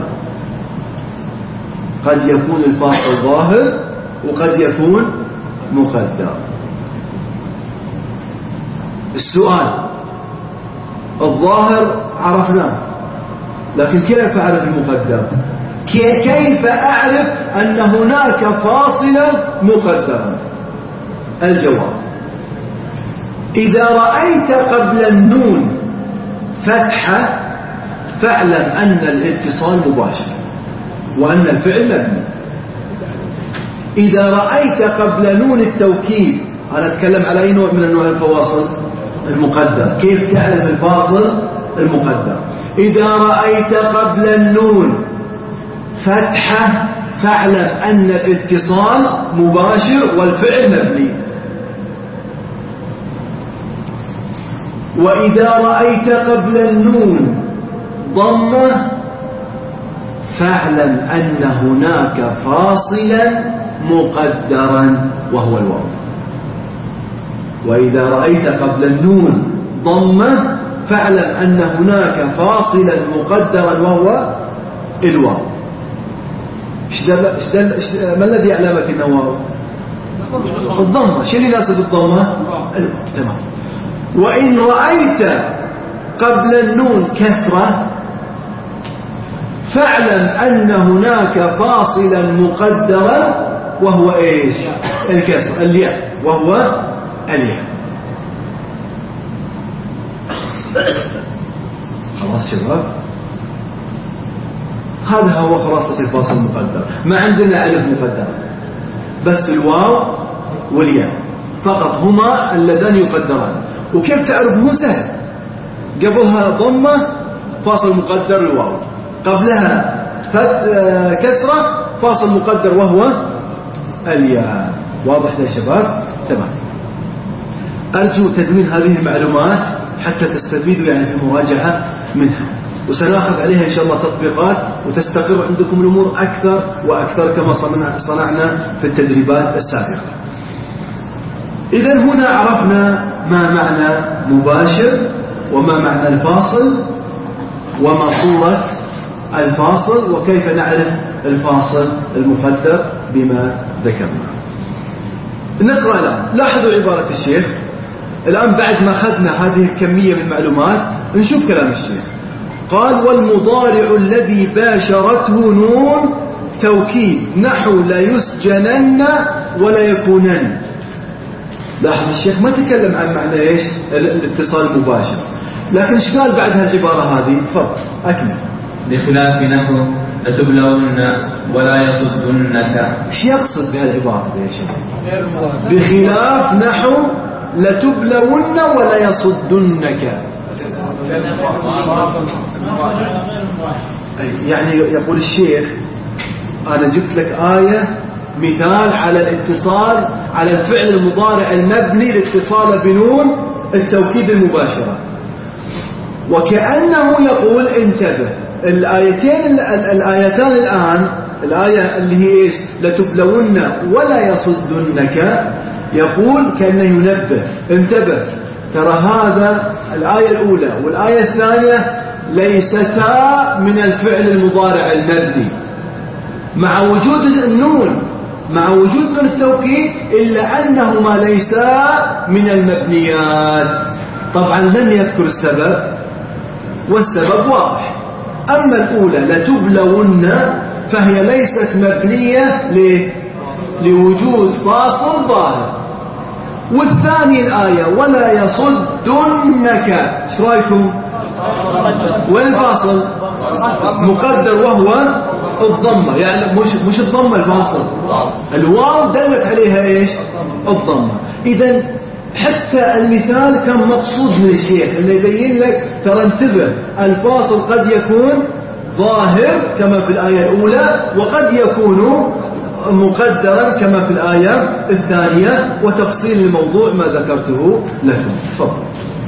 [SPEAKER 1] قد يكون الفاصل ظاهر وقد يكون مقدر. السؤال: الظاهر عرفناه، لكن كيف أعرف المقدر؟ كيف أعرف أن هناك فاصلا مقدرا؟ الجواب: إذا رأيت قبل النون فتحة فاعلم أن الاتصال مباشر وأن الفعل مبني. إذا رأيت قبل نون التوكيد، أنا أتكلم على أي نوع من أنواع الفواصل؟ المقدر. كيف تعلم الفاصل؟ المقدر. إذا رأيت قبل النون فتحة فاعلم أن الاتصال مباشر والفعل مبني. وإذا رأيت قبل النون ضمة فاعلم أن هناك فاصلا مقدرا وهو الواو. وإذا رأيت قبل النون ضمة فاعلم أن هناك فاصلا مقدرا وهو الواو. ما الذي يعلمك أنه واو؟ الضمة. شو اللي يناسب الضمة؟ الواو. تمام. وإن رأيت قبل النون كسرة فاعلم أن هناك فاصلا مقدرا وهو إيش؟ الكسر، الياء، وهو الياء. خلاص شباب، هذا هو خلاصة الفاصل المقدر. ما عندنا ألف مقدرة، بس الواو والياء فقط هما اللذان يقدران. وكيف تعرفه؟ سهل، قبلها ضمة فاصل مقدر الواو، قبلها كسرة، فاصل مقدر وهو الياء. واضح يا شباب؟ تمام. أرجو تدوين هذه المعلومات حتى تستفيدوا يعني في مراجعة منها، وسنأخذ عليها إن شاء الله تطبيقات وتستقر عندكم الأمور أكثر وأكثر كما صنعنا في التدريبات السابقة. إذن هنا عرفنا ما معنى مباشر، وما معنى الفاصل، وما صورة الفاصل، وكيف نعرف الفاصل المقدر بما ذكرنا. نقرأ الآن. لاحظوا عبارة الشيخ الآن بعد ما أخذنا هذه الكمية من المعلومات. نشوف كلام الشيخ. قال: والمضارع الذي باشرته نون توكيد نحو لا يسجنن ولا يكونن. لاحظ الشيخ ما تكلم عن معنى ايش الاتصال المباشر، لكن ايش قال بعد هالعبارة هذه؟ تفضل أكمل.
[SPEAKER 4] بخلاف نحو لتبلون ولا يصدنك.
[SPEAKER 1] ايش يقصد بهالعبارة يا شيخ؟ بخلاف نحو لتبلون ولا يصدنك، يعني يقول الشيخ أنا جبت لك آية مثال على الاتصال على الفعل المضارع المبني لاتصال بنون التوكيد المباشرة، وكأنه يقول انتبه الآيتين الآيتان الآن، الآية اللي هي إيش؟ لتبلون ولا يصدنك، يقول كأنه ينبه انتبه ترى هذا الآية الأولى والآية الثانية ليستا من الفعل المضارع المبني مع وجود النون مع وجود نون التوكيد، إلا أنهما ليسا من المبنيات. طبعا لم يذكر السبب، والسبب واضح. أما الأولى لتبلون فهي ليست مبنية لوجود فاصل ظاهر، والثاني الآية ولا يصدنك ايش رايكم؟ والفاصل مقدر وهو الضمة، يعني مش مش الضمة الفاصل، الواو دلت عليها ايش؟ الضمة. إذا حتى المثال كان مقصود من الشيخ انه يبين لك ترى انتبه الفاصل قد يكون ظاهر كما في الآية الأولى، وقد يكون مقدرا كما في الآية الثانية، وتفصيل الموضوع ما ذكرته لكم. تفضل.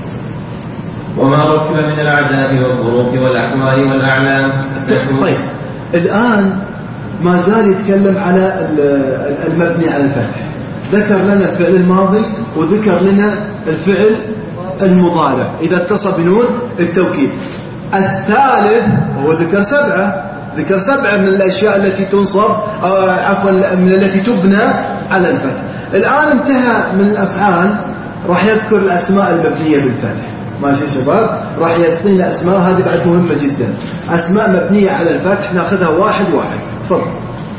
[SPEAKER 4] وما ركب من الأعداد والظروف والأحوال والأعلام.
[SPEAKER 1] طيب الآن ما زال يتكلم على المبني على الفتح، ذكر لنا الفعل الماضي وذكر لنا الفعل المضارع إذا اتصل بنون التوكيد. الثالث هو ذكر سبعة ذكر سبعة من الأشياء التي تنصب أو عفوا من التي تبنى على الفتح. الآن انتهى من الأفعال، راح يذكر الأسماء المبنية بالفتح. ماشي يا شباب؟ راح يعطينا أسماء، هذه بعد مهمة جدا، أسماء مبنية على الفتح ناخذها واحد واحد. تفضل.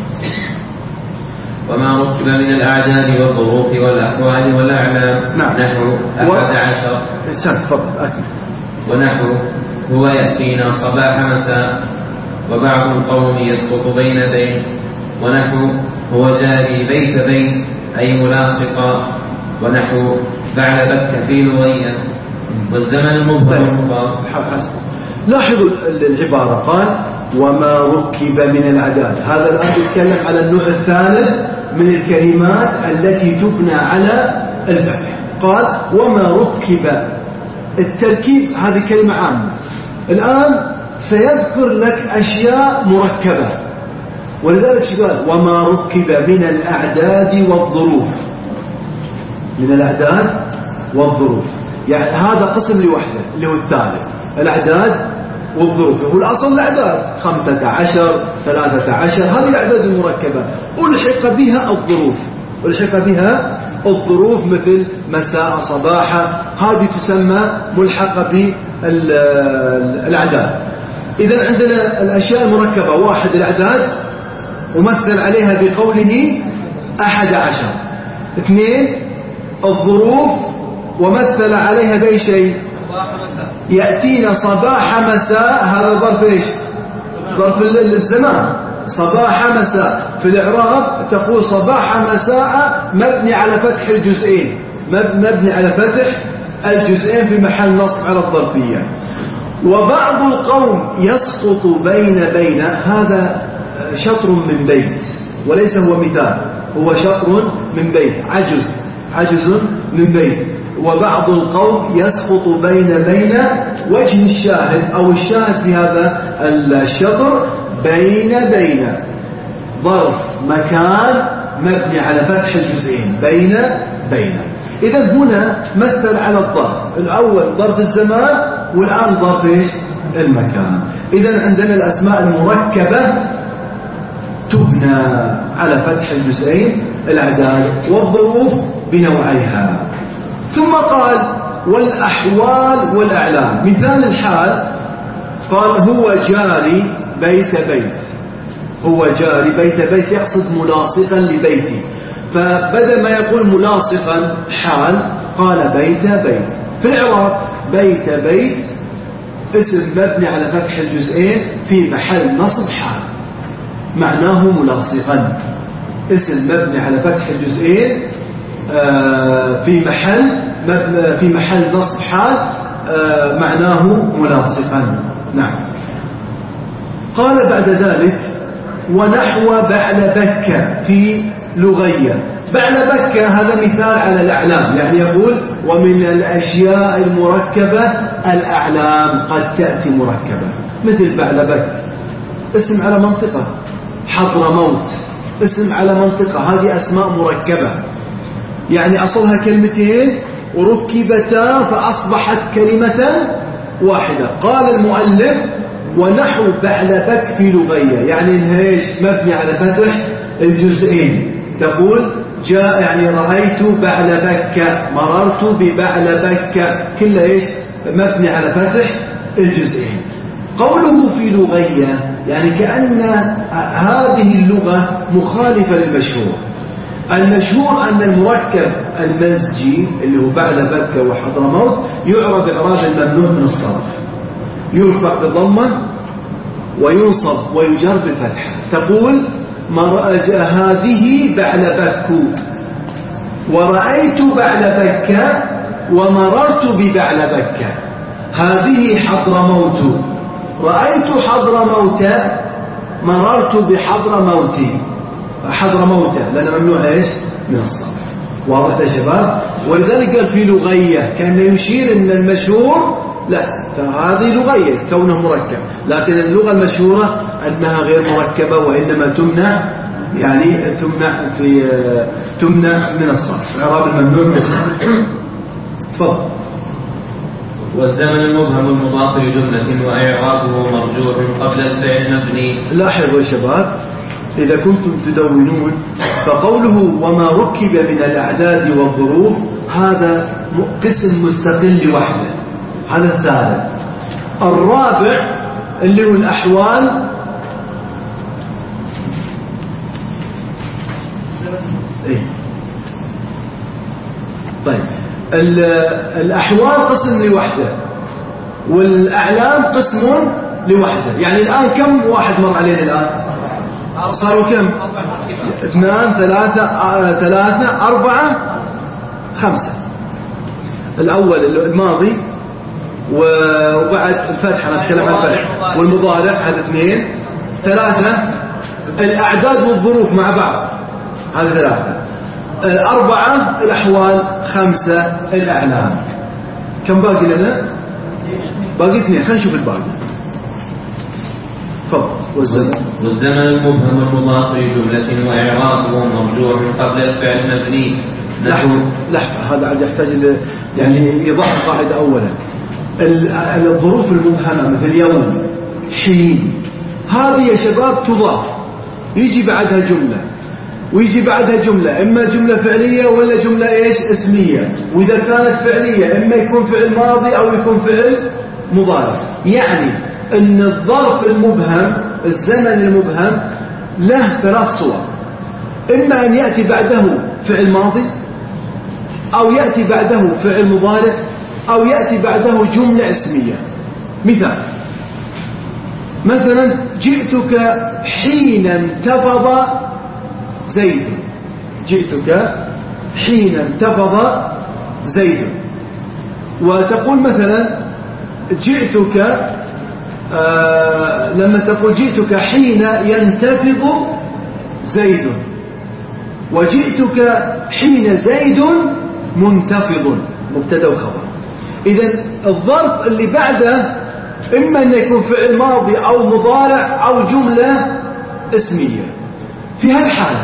[SPEAKER 4] وما ركب من الأعداد والظروف والأحوال والأعلام.
[SPEAKER 1] نعم.
[SPEAKER 4] نحو أحد عشر.
[SPEAKER 1] سم تفضل أكمل.
[SPEAKER 4] ونحو هو يأتينا صباح مساء، وبعض القوم يسقط بين بين. ونحو هو جاري بيت بيت أي ملاصقا. ونحو بعد بك في لغيا. والزمن المبهم مضاف.
[SPEAKER 1] لاحظوا العبارة قال وما ركب من الأعداد. هذا الآن يتكلم على النوع الثالث من الكلمات التي تبنى على الفتح. قال وما ركب، التركيب هذه كلمة عامة. الآن سيذكر لك أشياء مركبة، ولذلك قال وما ركب من الأعداد والظروف. من الأعداد والظروف يعني هذا قسم لوحده اللي هو الثالث، الأعداد والظروف. هو الأصل الأعداد خمسة عشر ثلاثة عشر، هذه الأعداد المركبة. ألحق بها الظروف ألحق بها الظروف مثل مساء صباحا، هذه تسمى ملحقة بالأعداد. إذا عندنا الأشياء المركبة: واحد الأعداد ومثل عليها بقوله أحد عشر. اثنين الظروف ومثل عليها بأي شيء؟ يأتينا صباح مساء، هذا ظرف إيش؟ ظرف الزمان. صباح مساء في الإعراب تقول صباح مساء مبني على فتح الجزئين، مبني على فتح الجزئين في محل نصب على الظرفية. وبعض القوم يسقط بين بين، هذا شطر من بيت وليس هو مثال، هو شطر من بيت، عجز عجز من بيت. وبعض القوم يسقط بين بين وجه الشاهد أو الشاهد في هذا الشطر بين بين ظرف مكان مبني على فتح الجزئين بين بين. إذا هنا مثل على الظرف الأول ظرف الزمان والآن ظرف إيش؟ المكان. إذا عندنا الأسماء المركبة تبنى على فتح الجزئين الأعداد والظروف بنوعيها. ثم قال والأحوال والأعلام. مثال الحال قال هو جاري بيت بيت، هو جاري بيت بيت يقصد ملاصقا لبيتي، فبدل ما يقول ملاصقا حال قال بيت بيت. في العراق بيت بيت اسم مبني على فتح الجزئين في محل نصب حال، معناه ملاصقا، اسم مبني على فتح الجزئين في محل في محل نصب حال معناه ملاصقا. نعم. قال بعد ذلك ونحو بعل بكة في لغية. بعل بكة هذا مثال على الأعلام، يعني يقول ومن الأشياء المركبة الأعلام قد تأتي مركبة، مثل بعل بكة اسم على منطقة، حضرموت اسم على منطقة، هذه أسماء مركبة، يعني أصلها كلمتين وركبتا فأصبحت كلمة واحدة. قال المؤلف ونحو بعلبك في لغية، يعني ايش؟ مبني على فتح الجزئين، تقول جاء يعني رأيت بعلبك، مررت ببعلبك، كلها ايش؟ مبني على فتح الجزئين. قوله في لغية يعني كأن هذه اللغة مخالفة للمشهور. المشهور أن المركب المزجي اللي هو بعلبك وحضرموت يعرب إعراب الممنوع من الصرف، يرفع بالضمة وينصب ويجر بالفتحة. تقول هذه بعلبك ورأيت بعلبك ومررت ببعلبك، هذه حضرموت، رأيت حضرموت، مررت بحضرموت، حضرموت لأن ممنوع إيش؟ من الصرف. واضح يا شباب؟ ولذلك قال في لغية، كان يشير أن المشهور لا، فهذه لغية كونه مركب، لكن اللغة المشهورة أنها غير مركبة وإنما تمنع، يعني تمنع في تمنع من الصرف، إعراب الممنوع من الصرف. تفضل.
[SPEAKER 4] والزمن المبهم المضاف لجملة وإعرابه مرجوع قبل الفعل مبني.
[SPEAKER 1] لاحظوا يا شباب إذا كنتم تدونون فقوله وما ركب من الأعداد والظروف هذا قسم مستقل لوحده، هذا الثالث. الرابع اللي هو الأحوال، إيه؟ طيب الأحوال قسم لوحده والأعلام قسم لوحده. يعني الآن كم واحد مر علينا الآن؟ صاروا كم؟ اثنان ثلاثة آه، ثلاثة أربعة خمسة. الأول الماضي وبعد الفتح أنا أتكلم عن الفتح والمضارع، هذا اثنين. ثلاثة الأعداد والظروف مع بعض، هذا ثلاثة. أربعة الأحوال، خمسة الأعلام. كم باقي لنا؟ باقي اثنين، خلينا نشوف الباقي. تفضل. والزمن
[SPEAKER 4] والزمن المبهم المضاف لجملة وإعرابه مرجوع قبل الفعل مبني.
[SPEAKER 1] لحظة لحظة، هذا عاد يحتاج إلى يعني إيضاح قاعدة. أولا الظروف المبهمة مثل يوم، حين، هذه يا شباب تضاف، يجي بعدها جملة ويجي بعدها جملة، إما جملة فعلية ولا جملة إيش؟ اسمية. وإذا كانت فعلية إما يكون فعل ماضي أو يكون فعل مضارع. يعني أن الظرف المبهم، الزمن المبهم له ثلاث صور، إما أن يأتي بعده فعل ماضي أو يأتي بعده فعل مضارع أو يأتي بعده جملة اسمية. مثال مثلا جئتك حين انتفض زيد، جئتك حين انتفض زيد. وتقول مثلا جئتك آه لما تقول جئتك حين ينتفض زيد، وجئتك حين زيد منتفض، مبتدا وخبر. إذن الظرف اللي بعده إما أن يكون فعل ماضي أو مضارع أو جملة اسمية. في هالحالة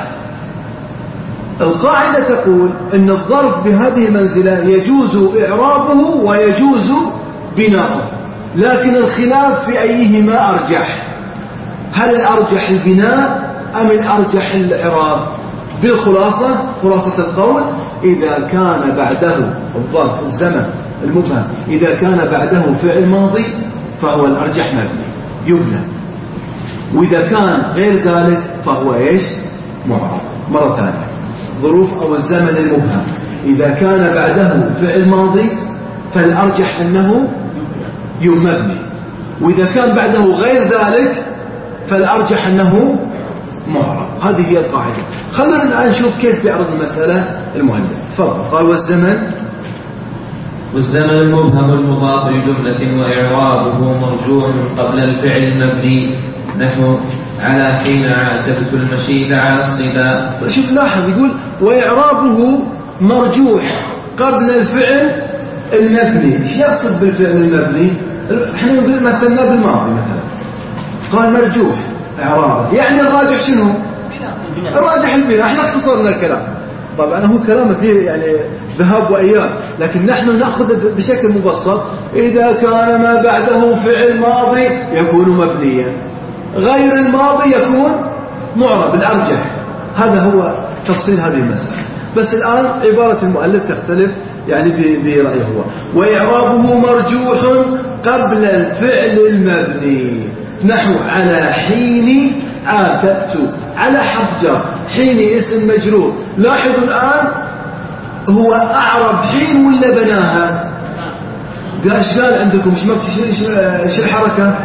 [SPEAKER 1] القاعدة تقول أن الظرف بهذه المنزلة يجوز إعرابه ويجوز بناؤه، لكن الخلاف في أيهما أرجح، هل الأرجح البناء أم الأرجح الإعراب؟ بالخلاصة خلاصة القول إذا كان بعده الظرف الزمن المبهم إذا كان بعده فعل ماضي فهو الأرجح مبني يبنى، وإذا كان غير ذلك فهو إيش؟ معرب. مرة ثانية ظروف أو الزمن المبهم إذا كان بعده فعل ماضي فالأرجح أنه يبني، وإذا كان بعده غير ذلك فالأرجح أنه معرب. هذه هي القاعدة. خلونا الآن نشوف كيف بيعرض المسألة المؤلف. تفضل. قال والزمن
[SPEAKER 4] والزمن المبهم المضاف لجملة وإعرابه مرجوع قبل الفعل المبني، نحو على حين عاتبت المشيت على الصبا.
[SPEAKER 1] شوف لاحظ يقول وإعرابه مرجوح قبل الفعل المبني. ايش يقصد بالفعل المبني؟ احنا نقول مثلنا بالماضي مثلا، قال مرجوح إعرابه، يعني الراجح شنو؟ الراجح البناء. احنا اختصرنا الكلام، طبعا هو كلامه فيه يعني ذهاب وإياب، لكن نحن نأخذ بشكل مبسط. إذا كان ما بعده فعل ماضي يكون مبنيا، غير الماضي يكون معرب الأرجح. هذا هو تفصيل هذه المسألة. بس الآن عبارة المؤلف تختلف يعني برأيه هو. وإعرابه مرجوح قبل الفعل المبني، نحو على حين عاتبت، على حرف جر، حين اسم مجرور. لاحظوا الآن هو أعرب حين ولا بناها؟ ايش قال عندكم؟ ايش ايش الحركة؟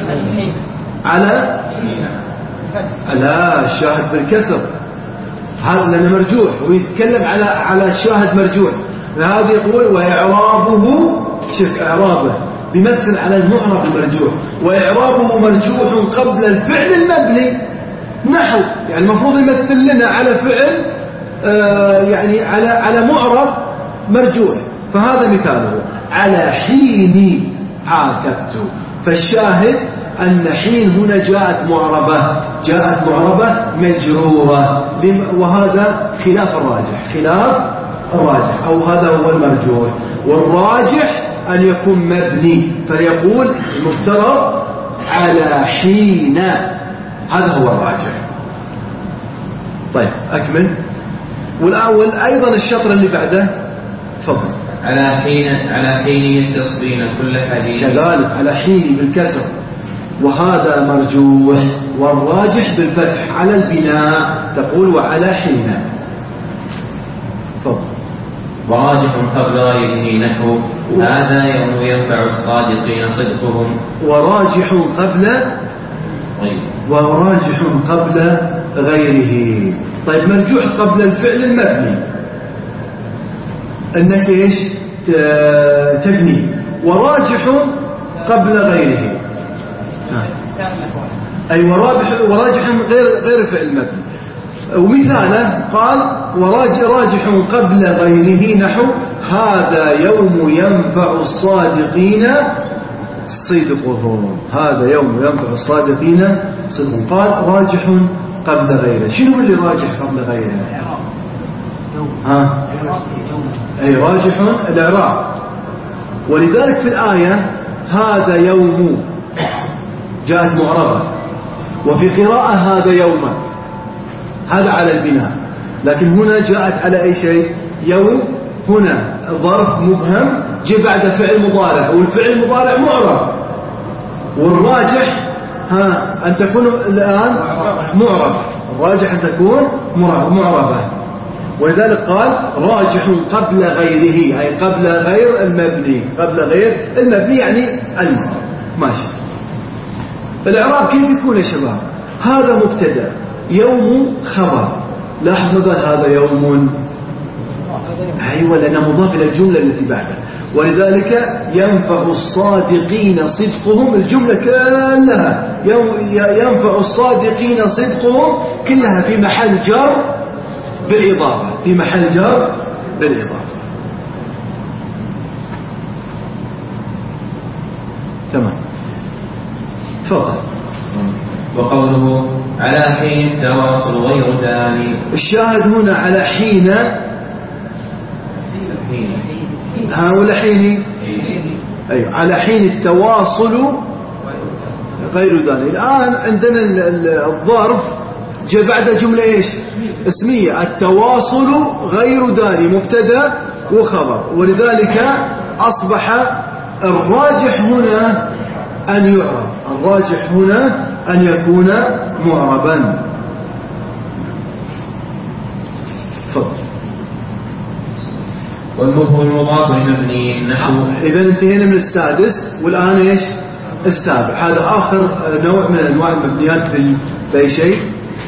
[SPEAKER 1] على على الشاهد بالكسر، هذا لأنه مرجوح ويتكلم على على الشاهد مرجوح. هذا يقول وإعرابه، شوف إعرابه بيمثل على المعرب المرجوح، وإعرابه مرجوح قبل الفعل المبني، نحو يعني المفروض يمثل لنا على فعل آه يعني على على معرب مرجوح. فهذا مثاله على حين عاتبت. فالشاهد أن حين هنا جاءت معربة، جاءت معربة مجرورة، وهذا خلاف الراجح، خلاف الراجح أو هذا هو المرجوح. والراجح أن يكون مبني، فيقول المفترض على حين، هذا هو الراجح. طيب أكمل. والأول أيضا الشطر اللي بعده تفضل.
[SPEAKER 4] على حين على حين يستصبين كل حديث،
[SPEAKER 1] كذلك على حين بالكسر، وهذا مرجوح. والراجح بالفتح على البناء، تقول وعلى حين. تفضل.
[SPEAKER 4] وراجح قبل غيره، نحو هذا يوم ينفع الصادقين صدقهم.
[SPEAKER 1] وراجح قبل وراجح قبل غيره. طيب مرجوح قبل الفعل المبني انك ايش تبني، وراجح قبل غيره اي ورابح وراجح غير غير فعل المبني. ومثاله قال وراجح قبل غيره، نحو هذا يوم ينفع الصادقين صدقهم. هذا يوم ينفع الصادقين صدقهم. قال راجح قبل غيره. شنو اللي راجح قبل غيره؟ ها أي راجح الإعراب. ولذلك في الآية هذا يوم جاءت معربة، وفي قراءة هذا يوم، هذا على البناء، لكن هنا جاءت على أي شيء؟ يوم. هنا ظرف مبهم جاء بعد فعل مضارع، والفعل المضارع معرب، والراجح ها أن تكون الآن معربة، الراجح أن تكون معربة. ولذلك قال راجح قبل غيره، أي قبل غير المبني، قبل غير المبني يعني المعرب. ماشي. الإعراب كيف يكون يا شباب؟ هذا مبتدأ، يوم خبر. لاحظ قال هذا يوم، أيوة لأنه مضاف إلى الجملة التي بعده. ولذلك ينفع الصادقين صدقهم، الجملة كلها ينفع الصادقين صدقهم كلها في محل جر بالإضافة، في محل جر بالإضافة. تمام. تفضل.
[SPEAKER 4] وقوله على حين التواصل غير داني،
[SPEAKER 1] الشاهد هنا على حين، ها ولا حين؟ أيوة، على حين التواصل غير داني. الآن عندنا الظرف جاء بعد جملة إيش؟ اسمية. التواصل غير داني مبتدأ وخبر، ولذلك أصبح الراجح هنا أن يعرب، الراجح هنا أن يكون معربا. تفضل.
[SPEAKER 4] والمبهم المضاف لمبني نحو.
[SPEAKER 1] إذا انتهينا من السادس والآن إيش؟ السابع. هذا آخر نوع من أنواع المبنيات بأي شيء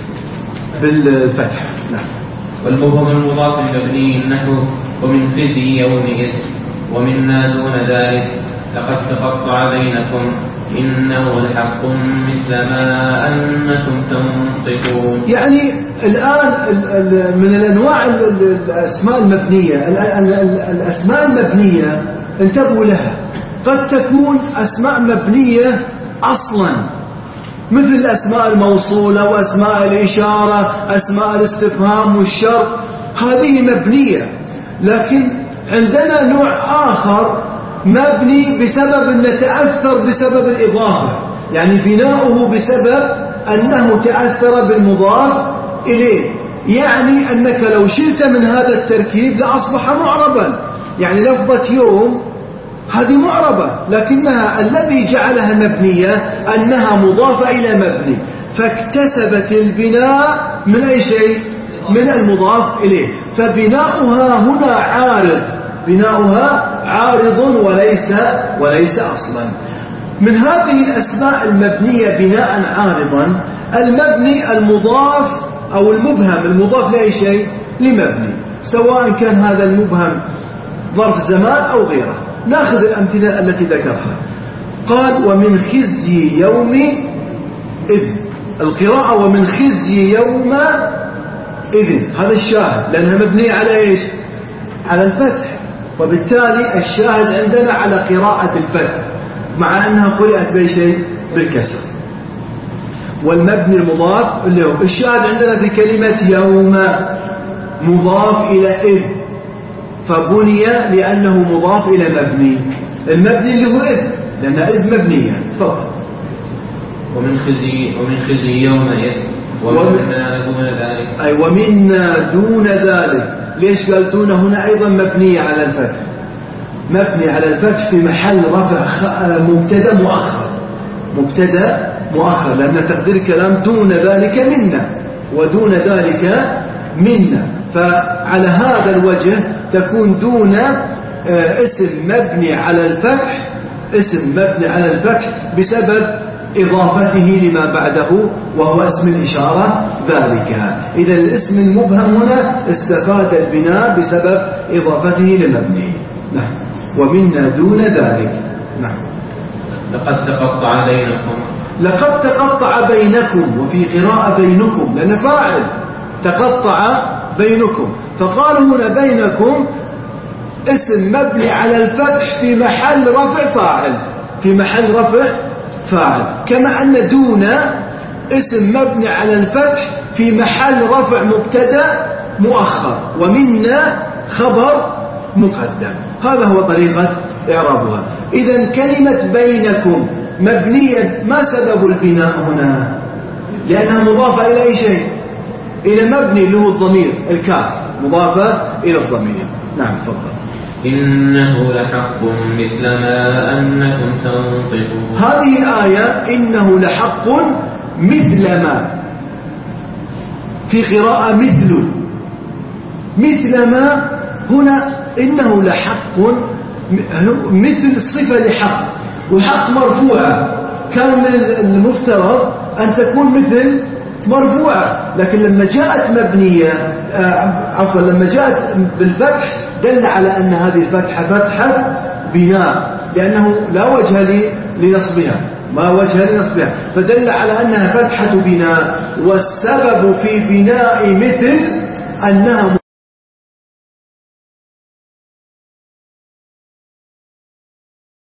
[SPEAKER 1] بالفتح. نعم.
[SPEAKER 4] والمبهم المضاف لمبني نحو ومن خزي يومئذ ومنا دون ذلك لقد تقطع بينكم إنه لحق مثل ما أنكم تنطقون.
[SPEAKER 1] يعني الآن من الأنواع الأسماء المبنية، الأسماء المبنية انتبهوا لها، قد تكون أسماء مبنية أصلا مثل الأسماء الموصولة وأسماء الإشارة، أسماء الاستفهام والشرط، هذه مبنية. لكن عندنا نوع آخر مبني بسبب أن تأثر بسبب الإضافة، يعني بناؤه بسبب أنه تأثر بالمضاف إليه، يعني أنك لو شلت من هذا التركيب لأصبح معربا. يعني لفظة يوم هذه معربة، لكنها الذي جعلها مبنية أنها مضافة إلى مبني، فاكتسبت البناء من أي شيء؟ من المضاف إليه، فبناؤها هنا عارض، بناؤها عارض وليس وليس أصلا. من هذه الأسماء المبنية بناء عارضا المبني المضاف أو المبهم المضاف لأي شيء؟ لمبني، سواء كان هذا المبهم ظرف زمان أو غيره. نأخذ الأمثلة التي ذكرها. قال ومن خزي يوم إذ، القراءة ومن خزي يوم إذ هذا الشاهد، لأنها مبنية على إيش؟ على الفتح، وبالتالي الشاهد عندنا على قراءة الفتح مع أنها قرأت بأي شيء؟ بالكسر. والمبني المضاف اللي هو الشاهد عندنا في كلمة يوم مضاف إلى إذ، فبني لأنه مضاف إلى مبني، المبني اللي هو إذ لأن إذ مبنية. تفضل.
[SPEAKER 4] ومن خزي ومن خزي يومئذ ومنا دون ذلك.
[SPEAKER 1] أي ومنا دون ذلك. ليش قال دون هنا؟ أيضا مبنية على الفتح، مبني على الفتح في محل رفع مبتدا مؤخر، مبتدا مؤخر، لأن تقدير الكلام دون ذلك منا، ودون ذلك منا، فعلى هذا الوجه تكون دون اسم مبني على الفتح، اسم مبني على الفتح بسبب إضافته لما بعده وهو اسم الإشارة ذلك. إذا الاسم المبهم هنا استفاد البناء بسبب إضافته للمبني. نعم. ومنا دون ذلك. نعم.
[SPEAKER 4] لقد تقطع بينكم،
[SPEAKER 1] لقد تقطع بينكم، وفي قراءة بينكم لأن فاعل تقطع بينكم، فقالوا هنا بينكم اسم مبني على الفتح في محل رفع فاعل، في محل رفع فاعل، كما أن دون اسم مبني على الفتح في محل رفع مبتدا مؤخر، ومنا خبر مقدم. هذا هو طريقة إعرابها. إذن كلمة بينكم مبنية، ما سبب البناء هنا؟ لأنها مضافة إلى أي شيء؟ إلى مبني اللي هو الضمير الكاف، مضافة إلى الضمير. نعم. تفضل.
[SPEAKER 4] إنه لحق مثل ما أنكم تنطقون.
[SPEAKER 1] هذه الآية إنه لحق مثل ما، في قراءة مثل، مثل ما هنا إنه لحق مثل صفة لحق، وحق مرفوعة، كان من المفترض أن تكون مثل مرفوعة، لكن لما جاءت مبنية عفوا لما جاءت بالفتح دل على أن هذه الفتحة فتحة بناء، لأنه لا وجه لنصبها، ما وجه لنصبها، فدل على أنها فتحة بناء. والسبب في بناء مثل أنها